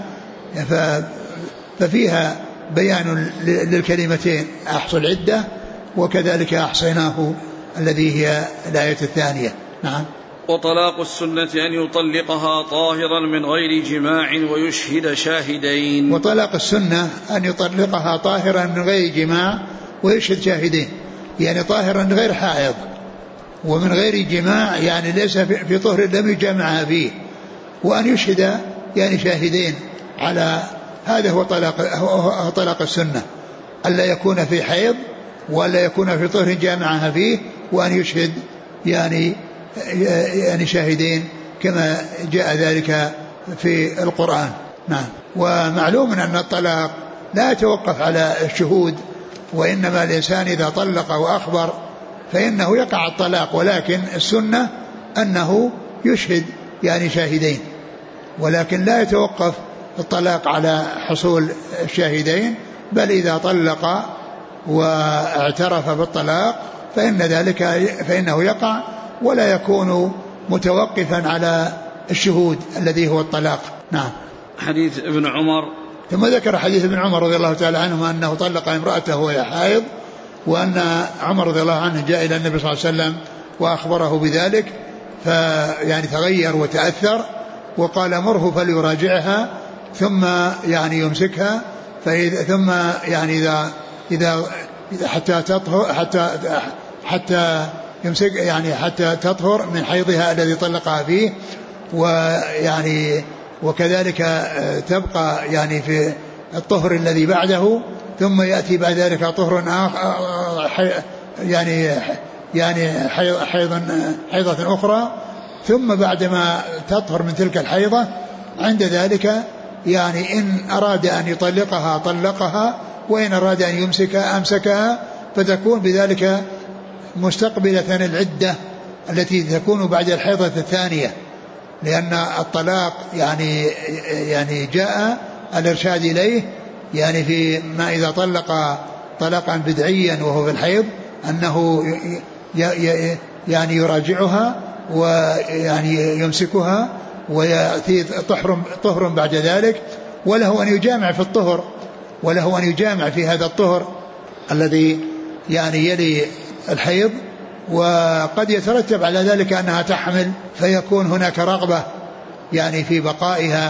ففيها بيان للكلمتين أحصى العدة وكذلك أحصيناه الذي هي الآية الثانية. نعم. وطلاق السنة أن يطلقها طاهرا من غير جماع ويشهد شاهدين. وطلاق السنة أن يطلقها طاهرا من غير جماع ويشهد شاهدين، يعني طاهرا من غير حائض ومن غير جماع، يعني ليس في طهر لم يجمعها فيه، وأن يشهد يعني شاهدين على هذا. هو طلاق السنة، ألا يكون في حيض ولا يكون في طهر جامعها فيه، وأن يشهد يعني شاهدين كما جاء ذلك في القرآن. نعم. ومعلوم أن الطلاق لا يتوقف على الشهود، وإنما الإنسان إذا طلق وأخبر فإنه يقع الطلاق، ولكن السنة أنه يشهد يعني شاهدين، ولكن لا يتوقف الطلاق على حصول الشاهدين، بل إذا طلق واعترف بالطلاق فإنه يقع ولا يكون متوقفا على الشهود الذي هو الطلاق. نعم. حديث ابن عمر، ثم ذكر حديث ابن عمر رضي الله تعالى عنهما أنه طلق امرأته وهي حائض، وأن عمر رضي الله عنه جاء إلى النبي صلى الله عليه وسلم وأخبره بذلك، فيعني تغير وتأثر وقال مره فليراجعها ثم يعني يمسكها، ثم يعني إذا حتى تطهر حتى يمسك يعني حتى تطهر من حيضها الذي طلقها فيه، ويعني وكذلك تبقى يعني في الطهر الذي بعده، ثم يأتي بعد ذلك طهر يعني حيضة أخرى، ثم بعدما تطهر من تلك الحيضة عند ذلك يعني إن أراد أن يطلقها طلقها، وإن أراد أن يمسكها أمسكها، فتكون بذلك مستقبلة العدة التي تكون بعد الحيضة الثانية، لأن الطلاق يعني جاء الإرشاد إليه يعني في ما إذا طلق طلاقا بدعيا وهو في الحيض أنه يعني يراجعها ويعني يمسكها ويأتي طهر بعد ذلك، وله أن يجامع في الطهر، وله أن يجامع في هذا الطهر الذي يعني يلي الحيض، وقد يترتب على ذلك أنها تحمل فيكون هناك رغبة يعني في بقائها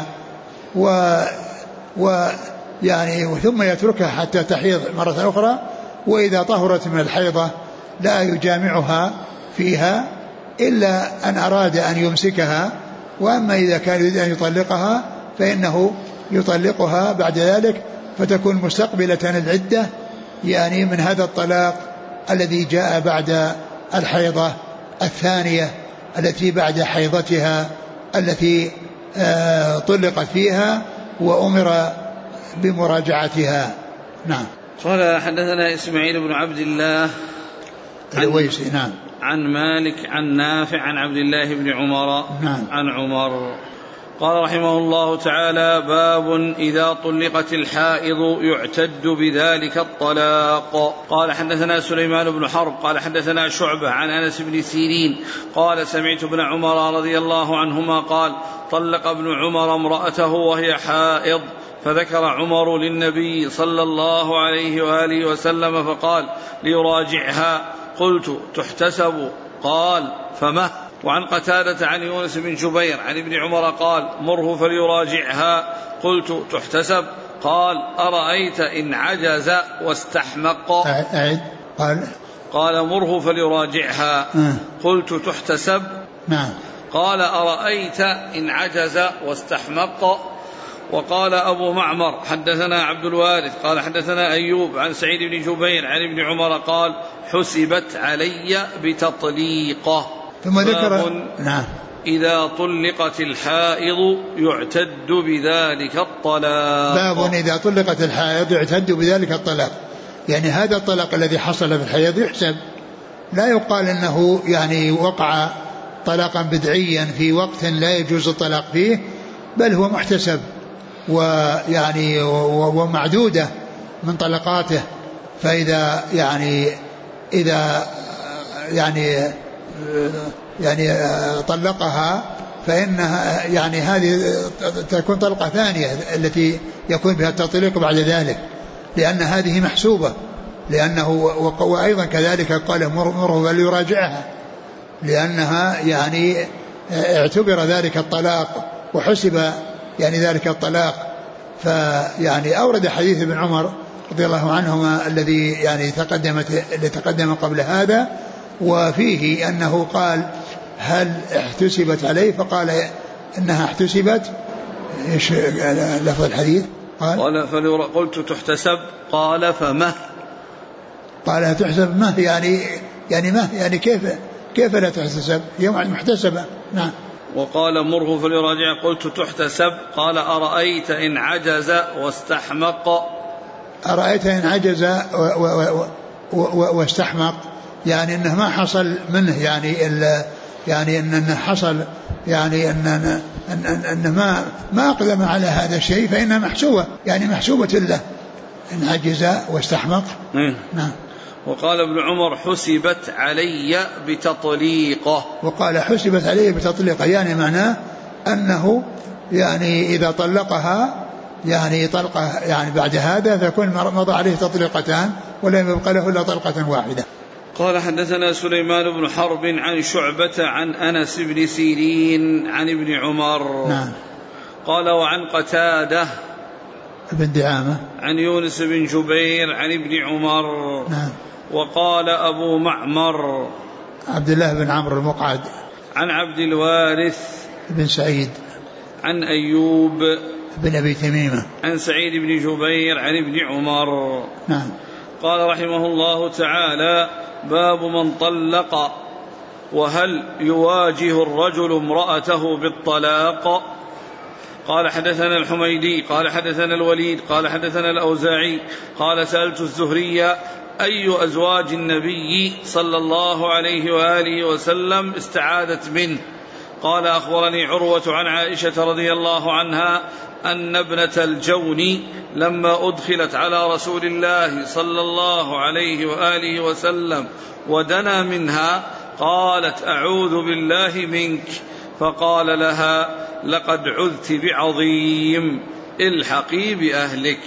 يعني ثم يتركها حتى تحيض مرة أخرى، وإذا طهرت من الحيضة لا يجامعها فيها إلا أن أراد أن يمسكها، وأما إذا كان يريد أن يطلقها فإنه يطلقها بعد ذلك، فتكون مستقبلة العدة يعني من هذا الطلاق الذي جاء بعد الحيضة الثانية التي بعد حيضتها التي طلقت فيها وأمر بمراجعتها. نعم. قال حدثنا إسماعيل بن عبد الله الويسي نعم عن مالك عن نافع عن عبد الله بن عمر نعم عن عمر قال رحمه الله تعالى: باب إذا طلقت الحائض يعتد بذلك الطلاق. قال حدثنا سليمان بن حرب قال حدثنا شعبة عن أنس بن سيرين قال سمعت ابن عمر رضي الله عنهما قال: طلق ابن عمر امرأته وهي حائض، فذكر عمر للنبي صلى الله عليه وآله وسلم فقال ليراجعها، قلت: تحتسب؟ قال: فمه. وعن قتادة عن يونس بن جبير عن ابن عمر قال: مره فليراجعها، قلت: تحتسب؟ قال: أرأيت إن عجز واستحمق؟ قال: مره فليراجعها، قلت: تحتسب؟ نعم. قال: أرأيت إن عجز واستحمق؟ وقال أبو معمر: حدثنا عبد الوارث قال حدثنا أيوب عن سعيد بن جبير عن ابن عمر قال: حسبت علي بتطليقه. ثم ذكر نعم: إذا طلقت الحائض يعتد بذلك الطلاق. باب إذا طلقت الحائض يعتد بذلك الطلاق، يعني هذا الطلاق الذي حصل في الحيض يحسب، لا يقال أنه يعني وقع طلاقا بدعيا في وقت لا يجوز الطلاق فيه، بل هو محتسب ويعني ومعدودة من طلقاته. فإذا إذا طلقها فإنها يعني هذه تكون طلقة ثانية التي يكون بها التطليق بعد ذلك، لأن هذه محسوبة، لأنه وأيضا كذلك قال: مره فليراجعها، لأنها يعني اعتبر ذلك الطلاق وحسب يعني ذلك الطلاق. فيعني أورد حديث ابن عمر رضي الله عنهما الذي يعني تقدم قبل هذا، وفيه أنه قال: هل احتسبت عليه؟ فقال إنها احتسبت. إيش لفظ الحديث؟ قال: قلت: تحتسب؟ قال: فمه. قال: تحسب مه، يعني مه، يعني كيف لا تحتسب؟ هي محتسبة. نعم. وقال: مره فليراجع، قلت: تحتسب؟ قال: أرأيت إن عجز واستحمق؟ أرأيت إن عجز واستحمق، يعني أنه ما حصل منه، يعني أنه حصل، يعني أنه ما أقدم على هذا الشيء، فإنها محسوبة، يعني محسوبة له إن عجز واستحمق. نعم. وقال ابن عمر: حسبت علي بتطليقه. وقال: حسبت علي بتطليقه، يعني معناه أنه يعني إذا طلقها يعني طلقة يعني بعد هذا فيكون مضى عليه تطليقتان ولم يبقى له إلا طلقة واحدة. قال حدثنا سليمان بن حرب عن شعبة عن أنس بن سيرين عن ابن عمر. نعم. قال: وعن قتادة بن دعامة عن يونس بن جبير عن ابن عمر. نعم. وقال أبو معمر: عبد الله بن عمرو المقعد. عن عبد الوارث بن سعيد عن أيوب بن أبي تميمة عن سعيد بن جبير عن ابن عمر. نعم. قال رحمه الله تعالى: باب من طلق وهل يواجه الرجل امرأته بالطلاق. قال حدثنا الحميدي قال حدثنا الوليد قال حدثنا الأوزاعي قال: سألت الزهري: أي أزواج النبي صلى الله عليه وآله وسلم استعاذت منه؟ قال: أخبرني عروة عن عائشة رضي الله عنها أن ابنة الجون لما أدخلت على رسول الله صلى الله عليه وآله وسلم ودنا منها قالت: أعوذ بالله منك، فقال لها: لقد عذت بعظيم، الحقي بأهلك.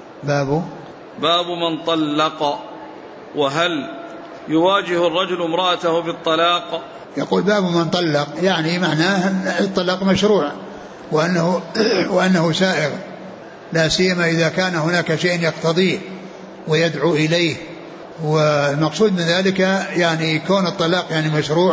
باب من طلق وهل يواجه الرجل امرأته بالطلاق. يقول: باب من طلق، يعني معناه أن الطلاق مشروع وأنه سائغ، لا سيما إذا كان هناك شيء يقتضيه ويدعو إليه. والمقصود من ذلك يعني كون الطلاق يعني مشروع،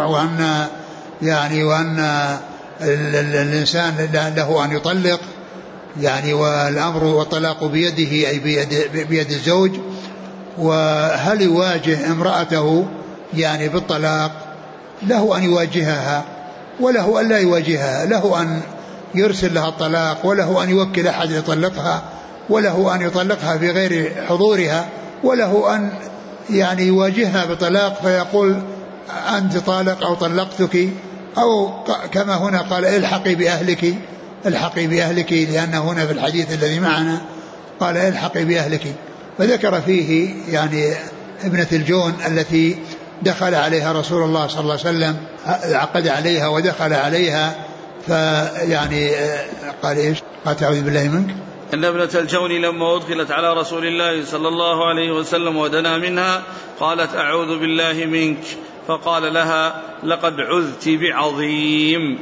وأن الإنسان له أن يطلق، يعني والأمر والطلاق بيده، أي بيد الزوج. وهل يواجه امرأته يعني بالطلاق؟ له أن يواجهها وله أن لا يواجهها، له أن يرسل لها الطلاق، وله أن يوكل أحد يطلقها، وله أن يطلقها في غير حضورها، وله أن يعني يواجهها بطلاق فيقول: أنت طالق أو طلقتك، أو كما هنا قال: الحقي بأهلك، الحقي بأهلك، لأنه هنا في الحديث الذي معنا قال الحقي بأهلك، فذكر فيه يعني ابنة الجون التي دخل عليها رسول الله صلى الله عليه وسلم، عقد عليها ودخل عليها، فيعني قال ايش؟ قال أعوذ بالله منك. أن ابنة الجون لما أدخلت على رسول الله صلى الله عليه وسلم ودنا منها قالت أعوذ بالله منك، فقال لها لقد عذت بعظيم.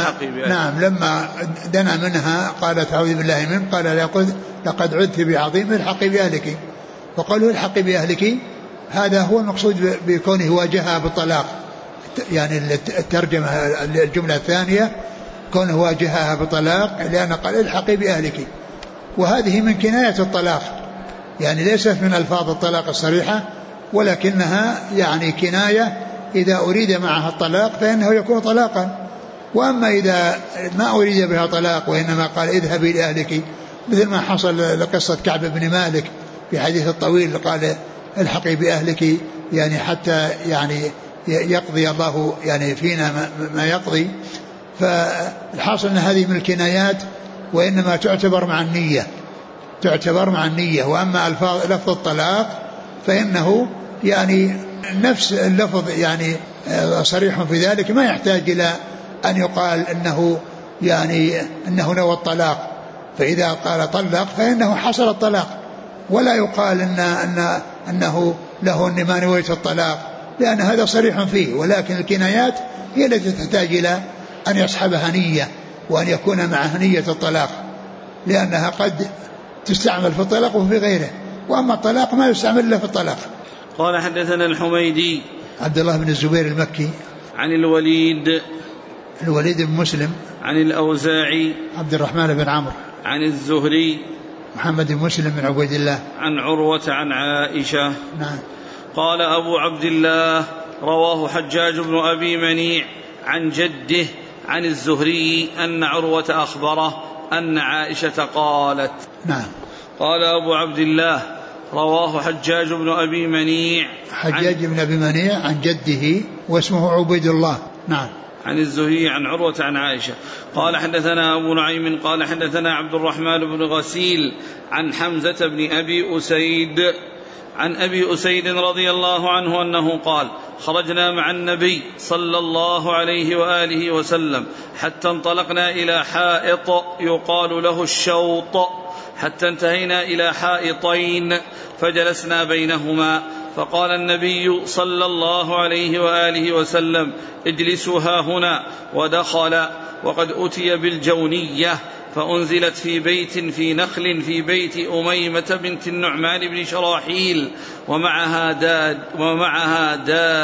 لما دنا منها قالت أعوذ بالله منك، قال لقد عذت بعظيم الحقي بأهلك. وقالوا الحقي بأهلك هذا هو المقصود بكونه واجهها بالطلاق، يعني الترجمة الجملة الثانية كونه واجهها بالطلاق، لأن قال الحقي بأهلك، وهذه من كناية الطلاق، يعني ليست من ألفاظ الطلاق الصريحة، ولكنها يعني كناية إذا أريد معها الطلاق فإنه يكون طلاقا. وأما إذا ما أريد بها طلاق وإنما قال اذهبي لأهلك، مثل ما حصل لقصة كعب بن مالك في حديث الطويل، قال الحقي بأهلك يعني حتى يعني يقضي الله يعني فينا ما يقضي. فالحاصل أن هذه من الكنايات، وإنما تعتبر مع النية. وأما لفظ الطلاق فإنه يعني نفس اللفظ يعني صريح في ذلك، ما يحتاج إلى أن يقال أنه نوى الطلاق، فإذا قال طلق فإنه حصل الطلاق، ولا يقال أنه له أن ما نويت الطلاق، لأن هذا صريح فيه. ولكن الكنايات هي التي تحتاج إلى أن يصحبها نية، وأن يكون معها نية الطلاق، لأنها قد تستعمل في الطلاق وفي غيره، وأما الطلاق ما يستعمل إلا في الطلاق. قال حدثنا الحميدي عبد الله بن الزبير المكي عن الوليد بن مسلم عن الأوزاعي عبد الرحمن بن عمرو عن الزهري محمد بن مسلم بن عبيد الله عن عروة عن عائشة. نعم. قال أبو عبد الله رواه حجاج بن أبي منيع عن جده عن الزهري أن عروة أخبره أن عائشة قالت. نعم. قال أبو عبد الله رواه حجاج بن أبي منيع عن جده واسمه عبيد الله. نعم. عن الزهري عن عروة عن عائشة. قال حدثنا أبو نعيم قال حدثنا عبد الرحمن بن غسيل عن حمزة بن أبي أسيد عن أبي أسيد رضي الله عنه أنه قال خرجنا مع النبي صلى الله عليه وآله وسلم حتى انطلقنا إلى حائط يقال له الشوط، حتى انتهينا إلى حائطين فجلسنا بينهما، فقال النبي صلى الله عليه وآله وسلم اجلسوا هاهنا، ودخل وقد أتي بالجونية فأنزلت في بيت في نخل في بيت أميمة بنت النعمان بن شراحيل ومعها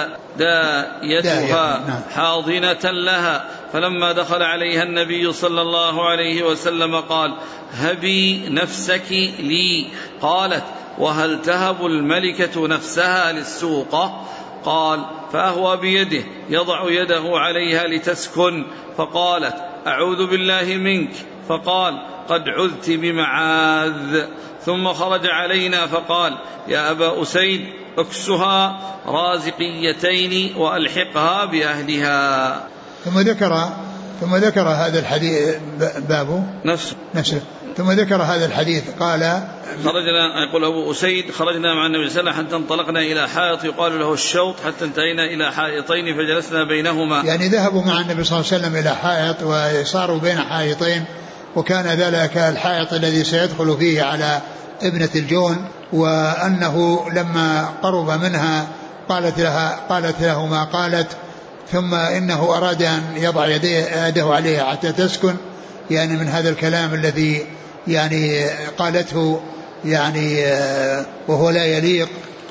دايتها حاضنة لها، فلما دخل عليها النبي صلى الله عليه وسلم قال هبي نفسك لي، قالت وهل تهب الملكة نفسها للسوقة؟ قال فأهوى بيده يضع يده عليها لتسكن، فقالت أعوذ بالله منك، فقال قد عذت بمعاذ، ثم خرج علينا فقال يا أبا أسيد اكسها رازقيتين وألحقها بأهلها. ثم ذكر هذا الحديث بابه نفسه ثم ذكر هذا الحديث قال خرجنا، يقول أبو أسيد خرجنا مع النبي صلى الله عليه وسلم حتى انطلقنا إلى حائط يقال له الشوط، حتى انتهينا إلى حائطين فجلسنا بينهما، يعني ذهبوا مع النبي صلى الله عليه وسلم إلى حائط وصاروا بين حائطين، وكان ذلك الحائط الذي سيدخل فيه على ابنة الجون، وأنه لما قرب منها قالت له ما قالت، ثم إنه أراد أن يضع يده عليها حتى تسكن، يعني من هذا الكلام الذي يعني قالته يعني وهو لا يليق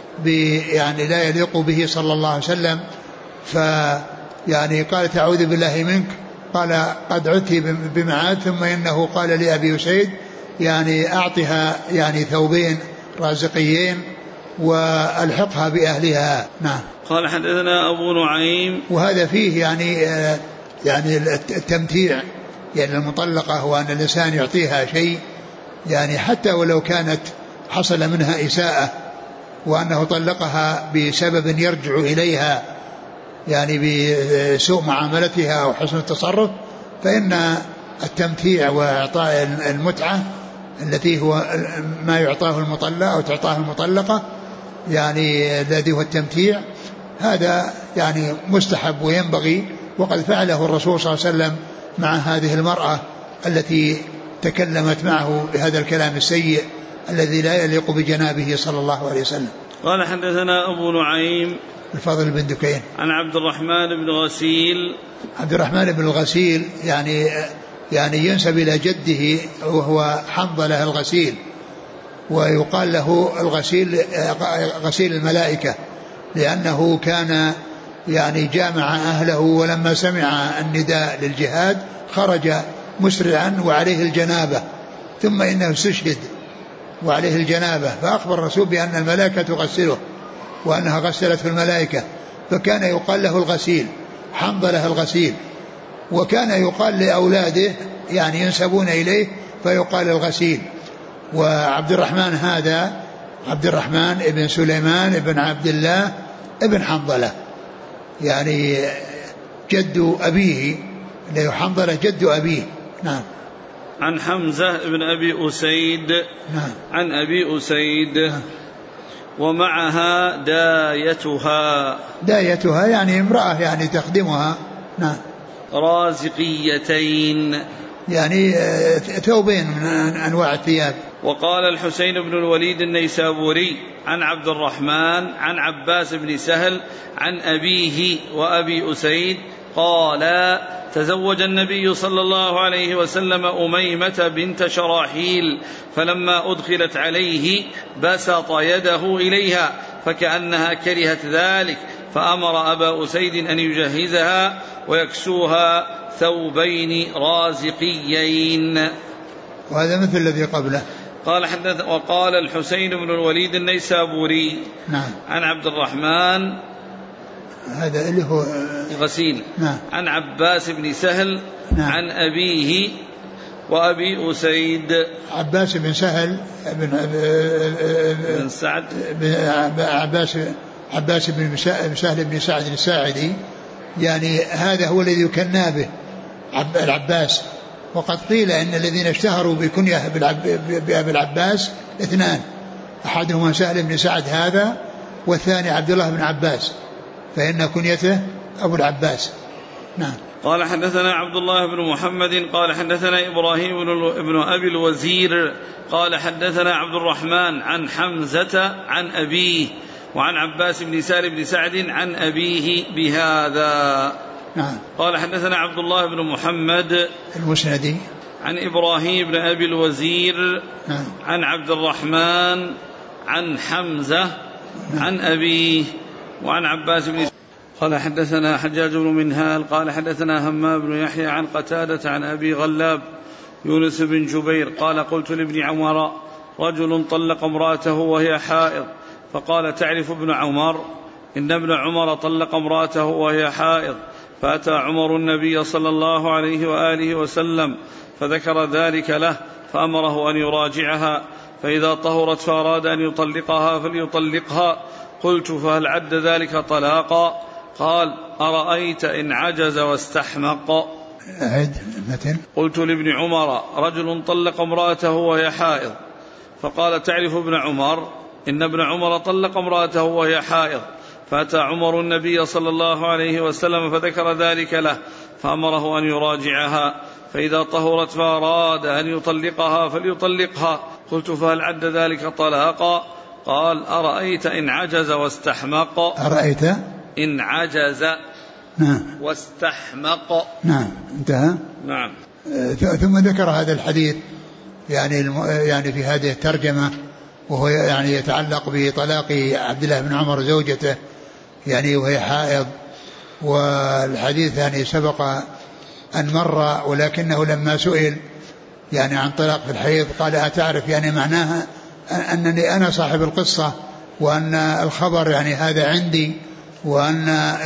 به صلى الله عليه وسلم. يعني قالت أعوذ بالله منك، قال قد عدت بمعاد، ثم إنه قال لأبي أسيد يعني أعطها يعني ثوبين رازقيين وألحقها بأهلها. نعم. قال حدثنا أبو نعيم، وهذا فيه يعني التمتيع، يعني المطلقة، وأن الإنسان يعطيها شيء يعني حتى ولو كانت حصل منها إساءة، وأنه طلقها بسبب يرجع إليها يعني بسوء معاملتها أو حسن التصرف، فإن التمتيع وإعطاء المتعة التي هو ما يعطاه المطلق أو تعطاه المطلقة، يعني الذي هو التمتيع، هذا يعني مستحب وينبغي، وقد فعله الرسول صلى الله عليه وسلم مع هذه المرأة التي تكلمت معه بهذا الكلام السيء الذي لا يليق بجنابه صلى الله عليه وسلم. قال حدثنا أبو نعيم الفضل بن دكين عن عبد الرحمن بن غسيل. عبد الرحمن بن الغسيل يعني ينسب إلى جده وهو حنظلة الغسيل، ويقال له الغسيل غسيل الملائكة، لأنه كان يعني جامع أهله، ولما سمع النداء للجهاد خرج مسرعا وعليه الجنابة، ثم إنه استشهد وعليه الجنابة، فأخبر الرسول بأن الملائكة تغسله وأنها غسلته الملائكة، فكان يقال له الغسيل، حنظلة الغسيل. وكان يقال لأولاده يعني ينسبون إليه فيقال الغسيل. وعبد الرحمن هذا عبد الرحمن ابن سليمان ابن عبد الله ابن حنظلة، يعني جد أبيه، اللي حنظلة جد أبيه. نعم. عن حمزة ابن أبي أسيد. نعم. عن أبي أسيد. نعم. ومعها دايتها يعني امرأة يعني تخدمها. نعم. رازقيتين يعني ثوبين من أنواع الثياب. وقال الحسين بن الوليد النيسابوري عن عبد الرحمن عن عباس بن سهل عن أبيه وأبي أسيد قال تزوج النبي صلى الله عليه وسلم أميمة بنت شراحيل، فلما أدخلت عليه بسط يده إليها فكأنها كرهت ذلك، فأمر أبا أسيد أن يجهزها ويكسوها ثوبين رازقيين. وهذا مثل الذي قبله. قال وقال الحسين بن الوليد النيسابوري. نعم. عن عبد الرحمن هذا اللي هو غسيل. نعم. عن عباس بن سهل. نعم. عن أبيه وأبي أسيد. عباس بن سهل بن سعد عباس بن سهل بن سعد الساعدي، يعني هذا هو الذي يكنى به العباس. وقد قيل إن الذين اشتهروا بكنية بأبي العباس اثنان، أحدهما سهل بن سعد هذا، والثاني عبد الله بن عباس، فإن كنيته أبو العباس. نعم. قال حدثنا عبد الله بن محمد قال حدثنا إبراهيم بن أبي الوزير قال حدثنا عبد الرحمن عن حمزة عن أبيه وعن عباس بن سهل بن سعد عن أبيه بهذا. نعم. قال حدثنا عبد الله بن محمد المسندي عن إبراهيم بن أبي الوزير. نعم. عن عبد الرحمن عن حمزة. نعم. عن أبيه وعن عباس بن. قال حدثنا حجاج بن منهال قال حدثنا همام بن يحيى عن قتادة عن أبي غلاب يونس بن جبير قال قلت لابن عمر رجل طلق امرأته وهي حائض، فقال تعرف ابن عمر إن ابن عمر طلق امرأته وهي حائض، فأتى عمر النبي صلى الله عليه وآله وسلم فذكر ذلك له، فأمره أن يراجعها، فإذا طهرت فأراد أن يطلقها فليطلقها. قلت فهل عد ذلك طلاقا؟ قال أرأيت إن عجز واستحمق. قلت لابن عمر رجل طلق امرأته وهي حائض، فقال تعرف ابن عمر إن ابن عمر طلق امرأته وهي حائض، فأتى عمر النبي صلى الله عليه وسلم فذكر ذلك له، فأمره أن يراجعها، فإذا طهرت فأراد أن يطلقها فليطلقها. قلت فهل عد ذلك طلاقا؟ قال أرأيت إن عجز واستحمق. أرأيت إن عجز. نعم. واستحمق. نعم. انتهى. نعم. ثم ذكر هذا الحديث يعني في هذه الترجمة، وهو يعني يتعلق بطلاق عبد الله بن عمر زوجته يعني وهي حائض. والحديث يعني سبق أن مر، ولكنه لما سئل يعني عن طلاق في الحيض قال أتعرف يعني معناها أنني أنا صاحب القصة، وأن الخبر يعني هذا عندي، وأن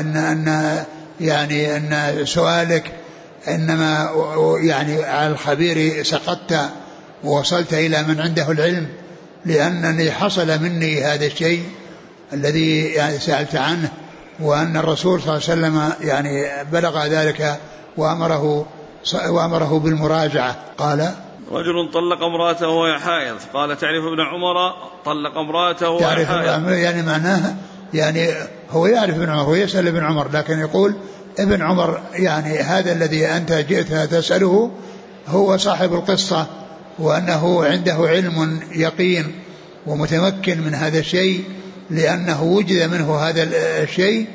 يعني أن سؤالك إنما يعني على الخبير سقطت ووصلت إلى من عنده العلم، لأنني حصل مني هذا الشيء الذي يعني سألت عنه، وأن الرسول صلى الله عليه وسلم يعني بلغ ذلك وأمره وأمره بالمراجعة. قال: رجل طلق امرأته وهي حائض، قال: تعرف ابن عمر طلق امرأته وهي حائض؟ يعني معناه يعني هو يعرف ابن عمر ويسأل ابن عمر، لكن يقول ابن عمر يعني هذا الذي أنت جئت تسأله هو صاحب القصة، وأنه عنده علم يقين ومتمكن من هذا الشيء، لأنه وجد منه هذا الشيء،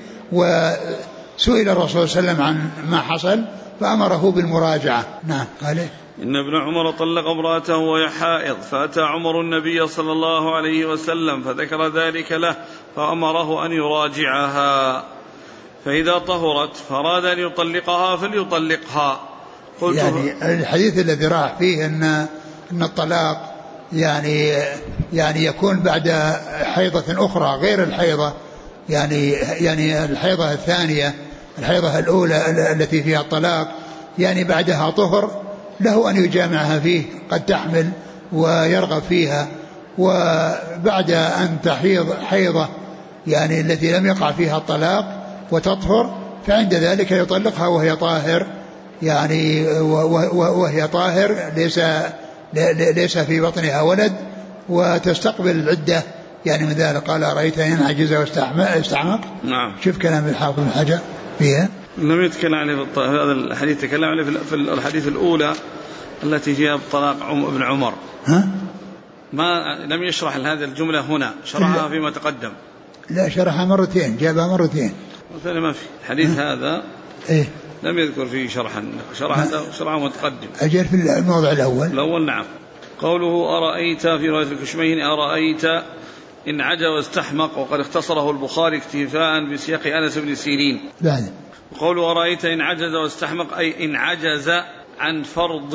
وسئل الرسول صلى الله عليه وسلم عن ما حصل فأمره بالمراجعة. نعم. قال: إن ابن عمر طلق امرأته وهي حائض، فأتى عمر النبي صلى الله عليه وسلم فذكر ذلك له فأمره أن يراجعها، فإذا طهرت فأراد أن يطلقها فليطلقها. قلت: يعني الحديث الذي راح فيه أن الطلاق يعني يكون بعد حيضة أخرى غير الحيضة، يعني الحيضة الثانية، الحيضة الأولى التي فيها الطلاق، يعني بعدها طهر له أن يجامعها فيه، قد تحمل ويرغب فيها، وبعد أن تحيض حيضة يعني التي لم يقع فيها الطلاق وتطهر، فعند ذلك يطلقها وهي طاهر، يعني وهي طاهر ليس في بطنها ولد، وتستقبل العدة يعني من ذلك. قال: أرأيت إن عجز واستعمق. نعم. شوف كلام الحافظ بن حجر فيها. لم يتكلم عليه في هذا الحديث، تكلم عليه في الحديث الأولى التي فيها طلاق ابن عمر. ما لم يشرح هذه الجملة هنا، شرحها فيما تقدم. لا، شرحها مرتين، جابها مرتين. ما في الحديث هذا إيه؟ لم يذكر فيه شرحا متقدم. أجل في الموضع الأول. نعم. قوله: أرأيت في رواية الكشمين: أرأيت إن عجز واستحمق، وقد اختصره البخاري اكتفاء بسياق أنس بن سيرين. بعد. وقوله: أرأيت إن عجز واستحمق، أي إن عجز عن فرض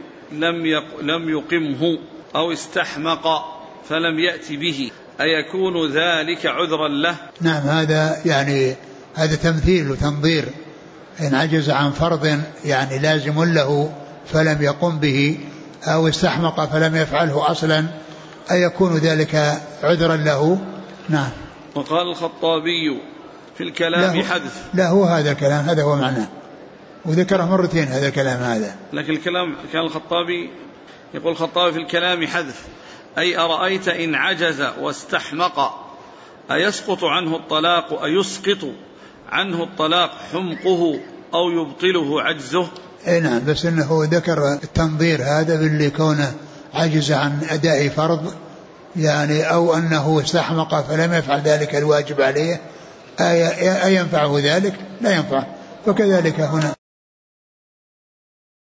لم يقمه، أو استحمق فلم يأتي به، أيكون ذلك عذرا له؟ نعم، هذا يعني هذا تمثيل وتنظير. إن عجز عن فرض يعني لازم له فلم يقم به، أو استحمق فلم يفعله أصلا، أيكون ذلك عذرا له؟ نعم. وقال الخطابي في الكلام حذف. لا، هو هذا الكلام، هذا هو معناه، وذكره مرتين هذا الكلام هذا. لكن الكلام كان الخطابي يقول الخطابي في الكلام حذف، أي أرأيت إن عجز واستحمق أيسقط عنه الطلاق، أيسقط عنه الطلاق حمقه أو يبطله عجزه؟ اي نعم، بس انه ذكر التنظير هذا باللي كونه عجز عن اداء فرض، يعني او انه استحمق فلم يفعل ذلك الواجب عليه، أينفعه ذلك؟ لا ينفع. وكذلك هنا.